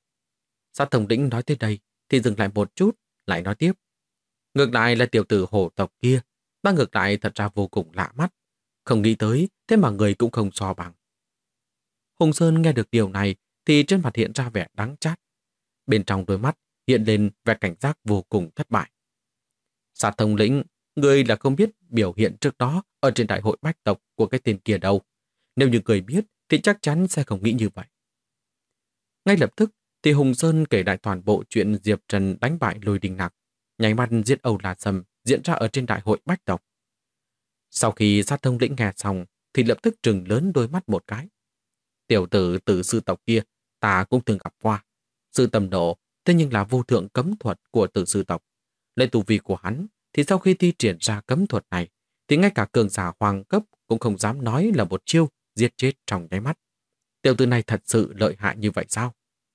Sát Thông Lĩnh nói tới đây thì dừng lại một chút, lại nói tiếp. Ngược lại là tiểu tử hổ tộc kia, ta ngược lại thật ra vô cùng lạ mắt. Không nghĩ tới, thế mà người cũng không so bằng. Hùng Sơn nghe được điều này thì trên mặt hiện ra vẻ đắng chát. Bên trong đôi mắt hiện lên vẻ cảnh giác vô cùng thất bại. Sát Thông Lĩnh, người là không biết biểu hiện trước đó ở trên đại hội bách tộc của cái tên kia đâu. Nếu như người biết thì chắc chắn sẽ không nghĩ như vậy. Ngay lập tức thì Hùng Sơn kể lại toàn bộ chuyện Diệp Trần đánh bại Lôi Đình Nặc, nháy mắt giết Âu La Sâm diễn ra ở trên đại hội bách tộc. Sau khi Sát Thông Lĩnh nghe xong thì lập tức trừng lớn đôi mắt một cái. Tiểu tử tử sư tộc kia ta cũng từng gặp qua. Sư tầm nộ thế nhưng là vô thượng cấm thuật của tử sư tộc. Lấy tu vi của hắn thì sau khi thi triển ra cấm thuật này thì ngay cả cường giả hoàng cấp cũng không dám nói là một chiêu giết chết trong nháy mắt. Tiểu tử này thật sự lợi hại như vậy sao?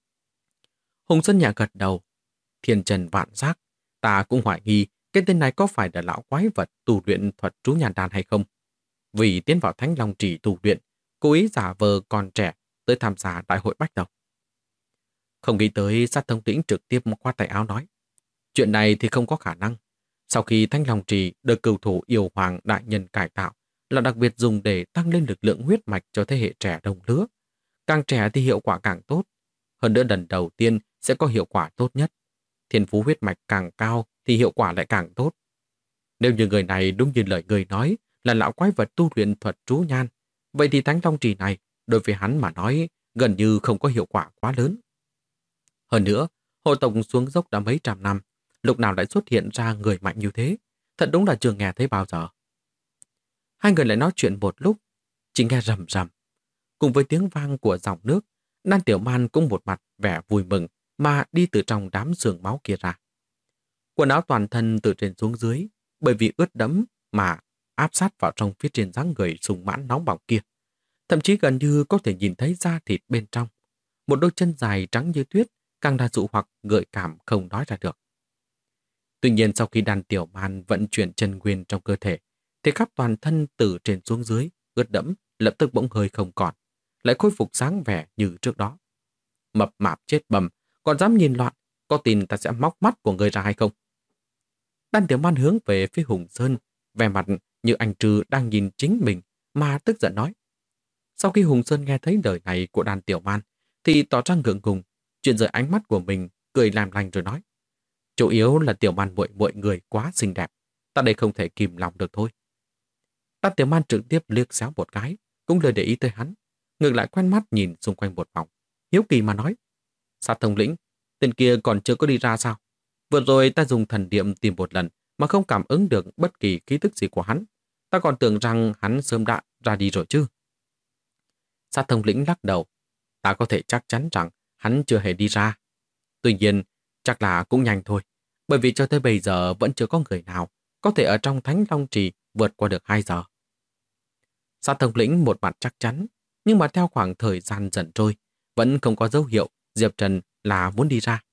Hùng Sơn Nhã gật đầu. Thiên trần vạn giác, ta cũng hoài nghi cái tên này có phải là lão quái vật tu luyện thuật trú nhàn đan hay không? Vì tiến vào Thánh Long Trì tu luyện, cố ý giả vờ còn trẻ tới tham gia đại hội bách tộc. Không nghĩ tới Sát Thông Lĩnh trực tiếp khoát tay áo nói. Chuyện này thì không có khả năng. Sau khi Thánh Long Trì được cửu thủ yêu hoàng đại nhân cải tạo là đặc biệt dùng để tăng lên lực lượng huyết mạch cho thế hệ trẻ đồng lứa. Càng trẻ thì hiệu quả càng tốt. Hơn nữa lần đầu tiên sẽ có hiệu quả tốt nhất. Thiên phú huyết mạch càng cao thì hiệu quả lại càng tốt. Nếu như người này đúng như lời người nói là lão quái vật tu luyện thuật trú nhan, vậy thì Thánh Long Trì này đối với hắn mà nói gần như không có hiệu quả quá lớn. Hơn nữa, hộ tộc xuống dốc đã mấy trăm năm, lúc nào lại xuất hiện ra người mạnh như thế, thật đúng là chưa nghe thấy bao giờ. Hai người lại nói chuyện một lúc, chỉ nghe rầm rầm. Cùng với tiếng vang của dòng nước, Đan Tiểu Man cũng một mặt vẻ vui mừng mà đi từ trong đám sương máu kia ra. Quần áo toàn thân từ trên xuống dưới, bởi vì ướt đẫm mà áp sát vào trong phía trên dáng người sùng mãn nóng bỏng kia. Thậm chí gần như có thể nhìn thấy da thịt bên trong. Một đôi chân dài trắng như tuyết, càng đa dụ hoặc gợi cảm không nói ra được. Tuy nhiên sau khi Đan Tiểu Man vận chuyển chân nguyên trong cơ thể, thì khắp toàn thân từ trên xuống dưới, ướt đẫm, lập tức bỗng hơi không còn, lại khôi phục dáng vẻ như trước đó. Mập mạp chết bầm, còn dám nhìn loạn, có tin ta sẽ móc mắt của người ra hay không? Đan Tiểu Man hướng về phía Hùng Sơn, vẻ mặt như anh Trư đang nhìn chính mình mà tức giận nói. Sau khi Hùng Sơn nghe thấy lời này của Đan Tiểu Man thì tỏ ra ngượng ngùng, chuyển rời ánh mắt của mình, cười làm lành rồi nói. Chủ yếu là Tiểu Man muội muội người quá xinh đẹp, ta đây không thể kìm lòng được thôi. Đan Tiểu Man trực tiếp liếc xéo một cái, cũng lời để ý tới hắn, ngược lại quen mắt nhìn xung quanh một vòng, hiếu kỳ mà nói. Sát thống lĩnh, tên kia còn chưa có đi ra sao? Vừa rồi ta dùng thần niệm tìm một lần mà không cảm ứng được bất kỳ khí tức gì của hắn. Ta còn tưởng rằng hắn sớm đã ra đi rồi chứ. Sát thống lĩnh lắc đầu. Ta có thể chắc chắn rằng hắn chưa hề đi ra. Tuy nhiên, chắc là cũng nhanh thôi. Bởi vì cho tới bây giờ vẫn chưa có người nào có thể ở trong Thánh Long Trì vượt qua được 2 giờ. Sát thống lĩnh một mặt chắc chắn, nhưng mà theo khoảng thời gian dần trôi, vẫn không có dấu hiệu Diệp Trần là muốn đi ra.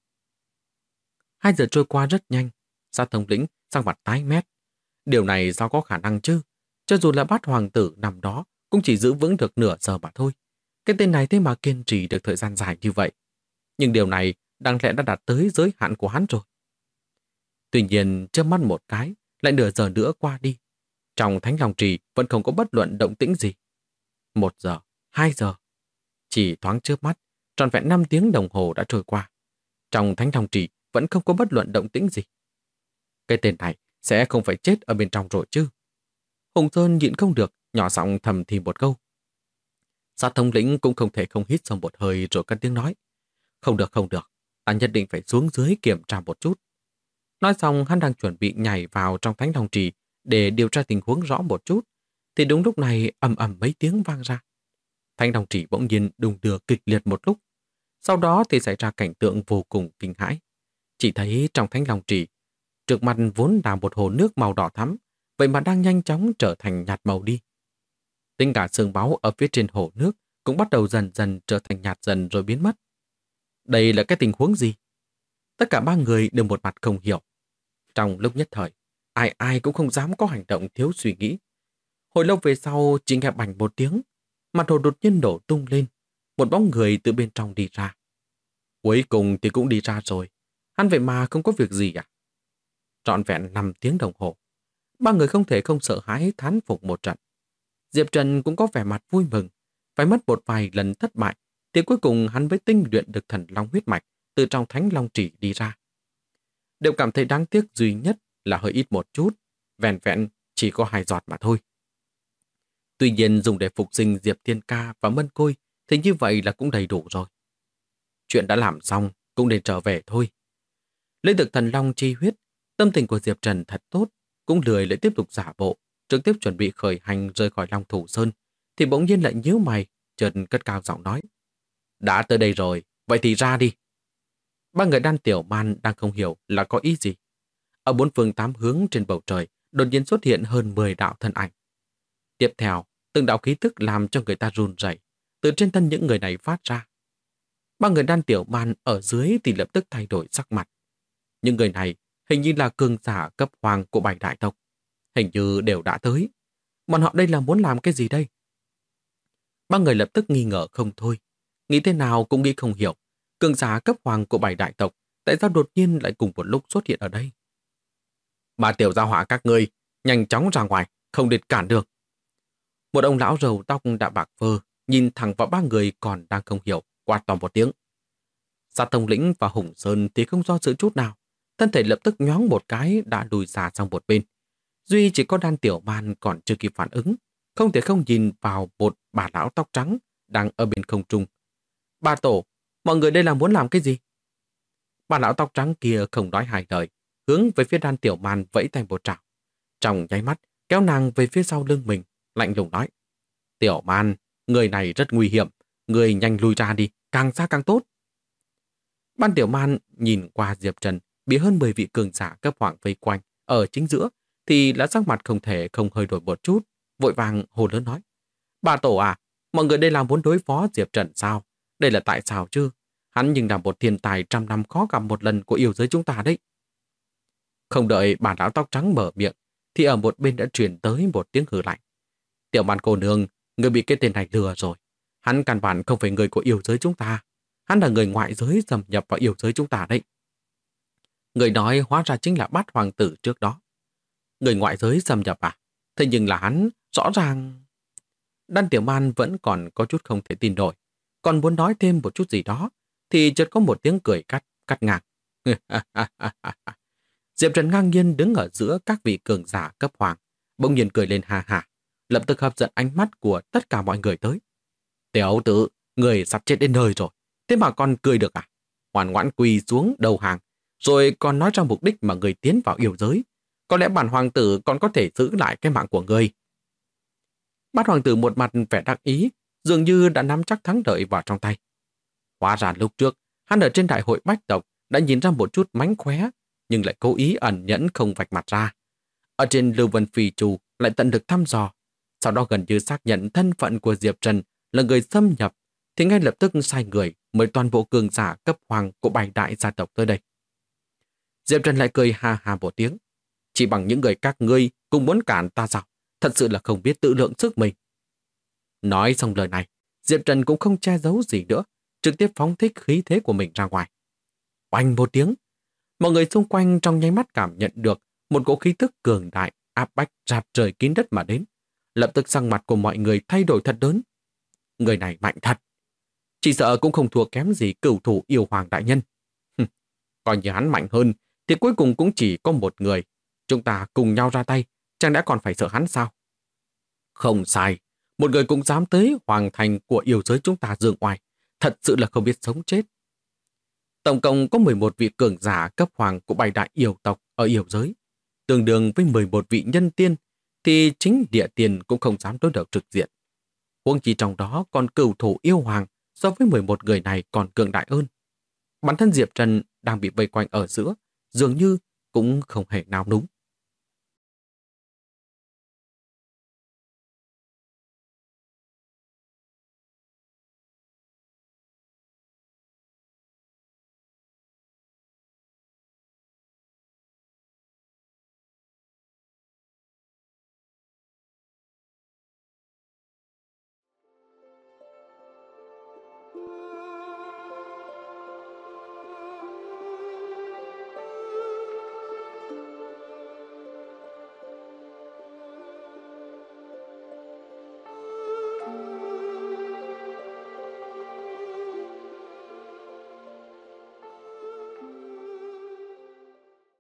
2 giờ trôi qua rất nhanh, Sát thống lĩnh sang mặt tái mét. Điều này sao có khả năng chứ? Cho dù là Bát hoàng tử nằm đó cũng chỉ giữ vững được nửa giờ mà thôi. Cái tên này thế mà kiên trì được thời gian dài như vậy. Nhưng điều này đáng lẽ đã đạt tới giới hạn của hắn rồi. Tuy nhiên, chớp mắt một cái, lại nửa giờ nữa qua đi. Trong Thánh Long Trì vẫn không có bất luận động tĩnh gì. 1 giờ, 2 giờ. Chỉ thoáng chớp mắt, trọn vẹn 5 tiếng đồng hồ đã trôi qua. Trong Thánh Long Trì vẫn không có bất luận động tĩnh gì. Cái tên này sẽ không phải chết ở bên trong rồi chứ. Hùng Sơn nhịn không được, nhỏ giọng thầm thì một câu. Sát thống lĩnh cũng không thể không hít sâu một hơi rồi cất tiếng nói. Không được, không được, ta nhất định phải xuống dưới kiểm tra một chút. Nói xong hắn đang chuẩn bị nhảy vào trong Thánh Long Trì để điều tra tình huống rõ một chút, thì đúng lúc này ầm ầm mấy tiếng vang ra. Thánh Long Trì bỗng nhiên đung đưa kịch liệt một lúc. Sau đó thì xảy ra cảnh tượng vô cùng kinh hãi. Chỉ thấy trong Thánh Long Trì, trước mặt vốn là một hồ nước màu đỏ thắm, vậy mà đang nhanh chóng trở thành nhạt màu đi. Tính cả sương báu ở phía trên hồ nước cũng bắt đầu dần dần trở thành nhạt dần rồi biến mất. Đây là cái tình huống gì? Tất cả 3 người đều một mặt không hiểu. Trong lúc nhất thời, ai ai cũng không dám có hành động thiếu suy nghĩ. Hồi lâu về sau, chỉ nghe bành một tiếng, mặt hồ đột nhiên nổ tung lên, một bóng người từ bên trong đi ra. Cuối cùng thì cũng đi ra rồi, hắn vậy mà không có việc gì à? Trọn vẹn 5 tiếng đồng hồ, 3 người không thể không sợ hãi thán phục một trận. Diệp Trần cũng có vẻ mặt vui mừng, phải mất một vài lần thất bại, thì cuối cùng hắn mới tinh luyện được thần long huyết mạch từ trong Thánh Long Trì đi ra. Đều cảm thấy đáng tiếc duy nhất là hơi ít một chút, vẹn vẹn chỉ có 2 giọt mà thôi. Tuy nhiên dùng để phục sinh Diệp Thiên Ca và Mân Côi thì như vậy là cũng đầy đủ rồi. Chuyện đã làm xong, cũng nên trở về thôi. Lấy được thần long chi huyết, tâm tình của Diệp Trần thật tốt, cũng lười lại tiếp tục giả bộ, trực tiếp chuẩn bị khởi hành rời khỏi Long Thủ Sơn, thì bỗng nhiên lại nhíu mày, chợt cất cao giọng nói. Đã tới đây rồi, vậy thì ra đi. 3 người Đan Tiểu Man đang không hiểu là có ý gì. Ở 4 phương 8 hướng trên bầu trời, đột nhiên xuất hiện hơn 10 đạo thân ảnh. Tiếp theo, từng đạo khí tức làm cho người ta run rẩy từ trên thân những người này phát ra. 3 người Đan Tiểu Man ở dưới thì lập tức thay đổi sắc mặt. Những người này hình như là cường giả cấp hoàng của 7 đại tộc. Hình như đều đã tới. Bọn họ đây là muốn làm cái gì đây? 3 người lập tức nghi ngờ không thôi. Nghĩ thế nào cũng nghĩ không hiểu. Cường giả cấp hoàng của 7 đại tộc tại sao đột nhiên lại cùng một lúc xuất hiện ở đây? 3 tiểu gia hỏa các ngươi, nhanh chóng ra ngoài, không được cản được. Một ông lão râu tóc đã bạc phơ, nhìn thẳng vào 3 người còn đang không hiểu, quát to một tiếng. Sát Thông Lĩnh và Hùng Sơn thì không do dự chút nào, thân thể lập tức nhoáng một cái đã lùi xa sang một bên. Duy chỉ có Đan Tiểu Man còn chưa kịp phản ứng, không thể không nhìn vào một bà lão tóc trắng đang ở bên không trung. Bà tổ, mọi người đây là muốn làm cái gì? Bà lão tóc trắng kia không nói hai lời, hướng về phía Đan Tiểu Man vẫy tay một trảo. Trong nháy mắt, kéo nàng về phía sau lưng mình, lạnh lùng nói. Tiểu Man, người này rất nguy hiểm, người nhanh lui ra đi, càng xa càng tốt. Ban Tiểu Man nhìn qua Diệp Trần bị hơn 10 vị cường giả cấp hoàng vây quanh ở chính giữa, thì đã sắc mặt không thể không hơi đổi một chút, vội vàng hồ lớn nói. Bà tổ à, mọi người đây là muốn đối phó Diệp Trần sao? Đây là tại sao chứ? Hắn nhưng là một thiên tài trăm năm khó gặp một lần của yêu giới chúng ta đấy. Không đợi bà lão tóc trắng mở miệng, thì ở một bên đã truyền tới một tiếng hừ lạnh. Tiểu Man cô nương, người bị cái tên này lừa rồi. Hắn căn bản không phải người của yêu giới chúng ta. Hắn là người ngoại giới xâm nhập vào yêu giới chúng ta đấy. Người nói hóa ra chính là Bát hoàng tử trước đó. Người ngoại giới xâm nhập à? Thế nhưng là hắn, rõ ràng... Đan Tiểu Man vẫn còn có chút không thể tin nổi. Còn muốn nói thêm một chút gì đó, thì chợt có một tiếng cười cắt ngang. Diệp Trần ngang nhiên đứng ở giữa các vị cường giả cấp hoàng, bỗng nhiên cười lên ha ha, lập tức hấp dẫn ánh mắt của tất cả mọi người tới. Tiểu tử, người sắp chết đến nơi rồi, thế mà còn cười được à? Ngoan ngoãn quỳ xuống đầu hàng, rồi còn nói ra mục đích mà người tiến vào yêu giới. Có lẽ bản hoàng tử còn có thể giữ lại cái mạng của người. Bát hoàng tử một mặt vẻ đắc ý, dường như đã nắm chắc thắng lợi vào trong tay. Hóa ra lúc trước, hắn ở trên đại hội bách tộc đã nhìn ra một chút mánh khóe, nhưng lại cố ý ẩn nhẫn không vạch mặt ra. Ở trên Lưu Vân Phi Trù lại tận lực thăm dò, sau đó gần như xác nhận thân phận của Diệp Trần là người xâm nhập, thì ngay lập tức sai người mời toàn bộ cường giả cấp hoàng của 7 đại gia tộc tới đây. Diệp Trần lại cười ha ha một tiếng. Chỉ bằng những người các ngươi cũng muốn cản ta sao? Thật sự là không biết tự lượng sức mình. Nói xong lời này, Diệp Trần cũng không che giấu gì nữa, trực tiếp phóng thích khí thế của mình ra ngoài. Oanh một tiếng, mọi người xung quanh trong nháy mắt cảm nhận được một cỗ khí tức cường đại áp bách rạp trời kín đất mà đến. Lập tức sắc mặt của mọi người thay đổi thật lớn. Người này mạnh thật. Chỉ sợ cũng không thua kém gì cửu thủ yêu hoàng đại nhân. Coi như hắn mạnh hơn, thì cuối cùng cũng chỉ có một người. Chúng ta cùng nhau ra tay, chẳng lẽ còn phải sợ hắn sao? Không sai, một người cũng dám tới hoàng thành của yêu giới chúng ta dương oai. Thật sự là không biết sống chết. Tổng cộng có 11 vị cường giả cấp hoàng của 7 đại yêu tộc ở yêu giới. Tương đương với 11 vị nhân tiên, thì chính địa tiền cũng không dám đối đầu trực diện. Huống chi trong đó còn cửu thủ yêu hoàng so với 11 người này còn cường đại hơn. Bản thân Diệp Trần đang bị vây quanh ở giữa, dường như cũng không hề nao núng.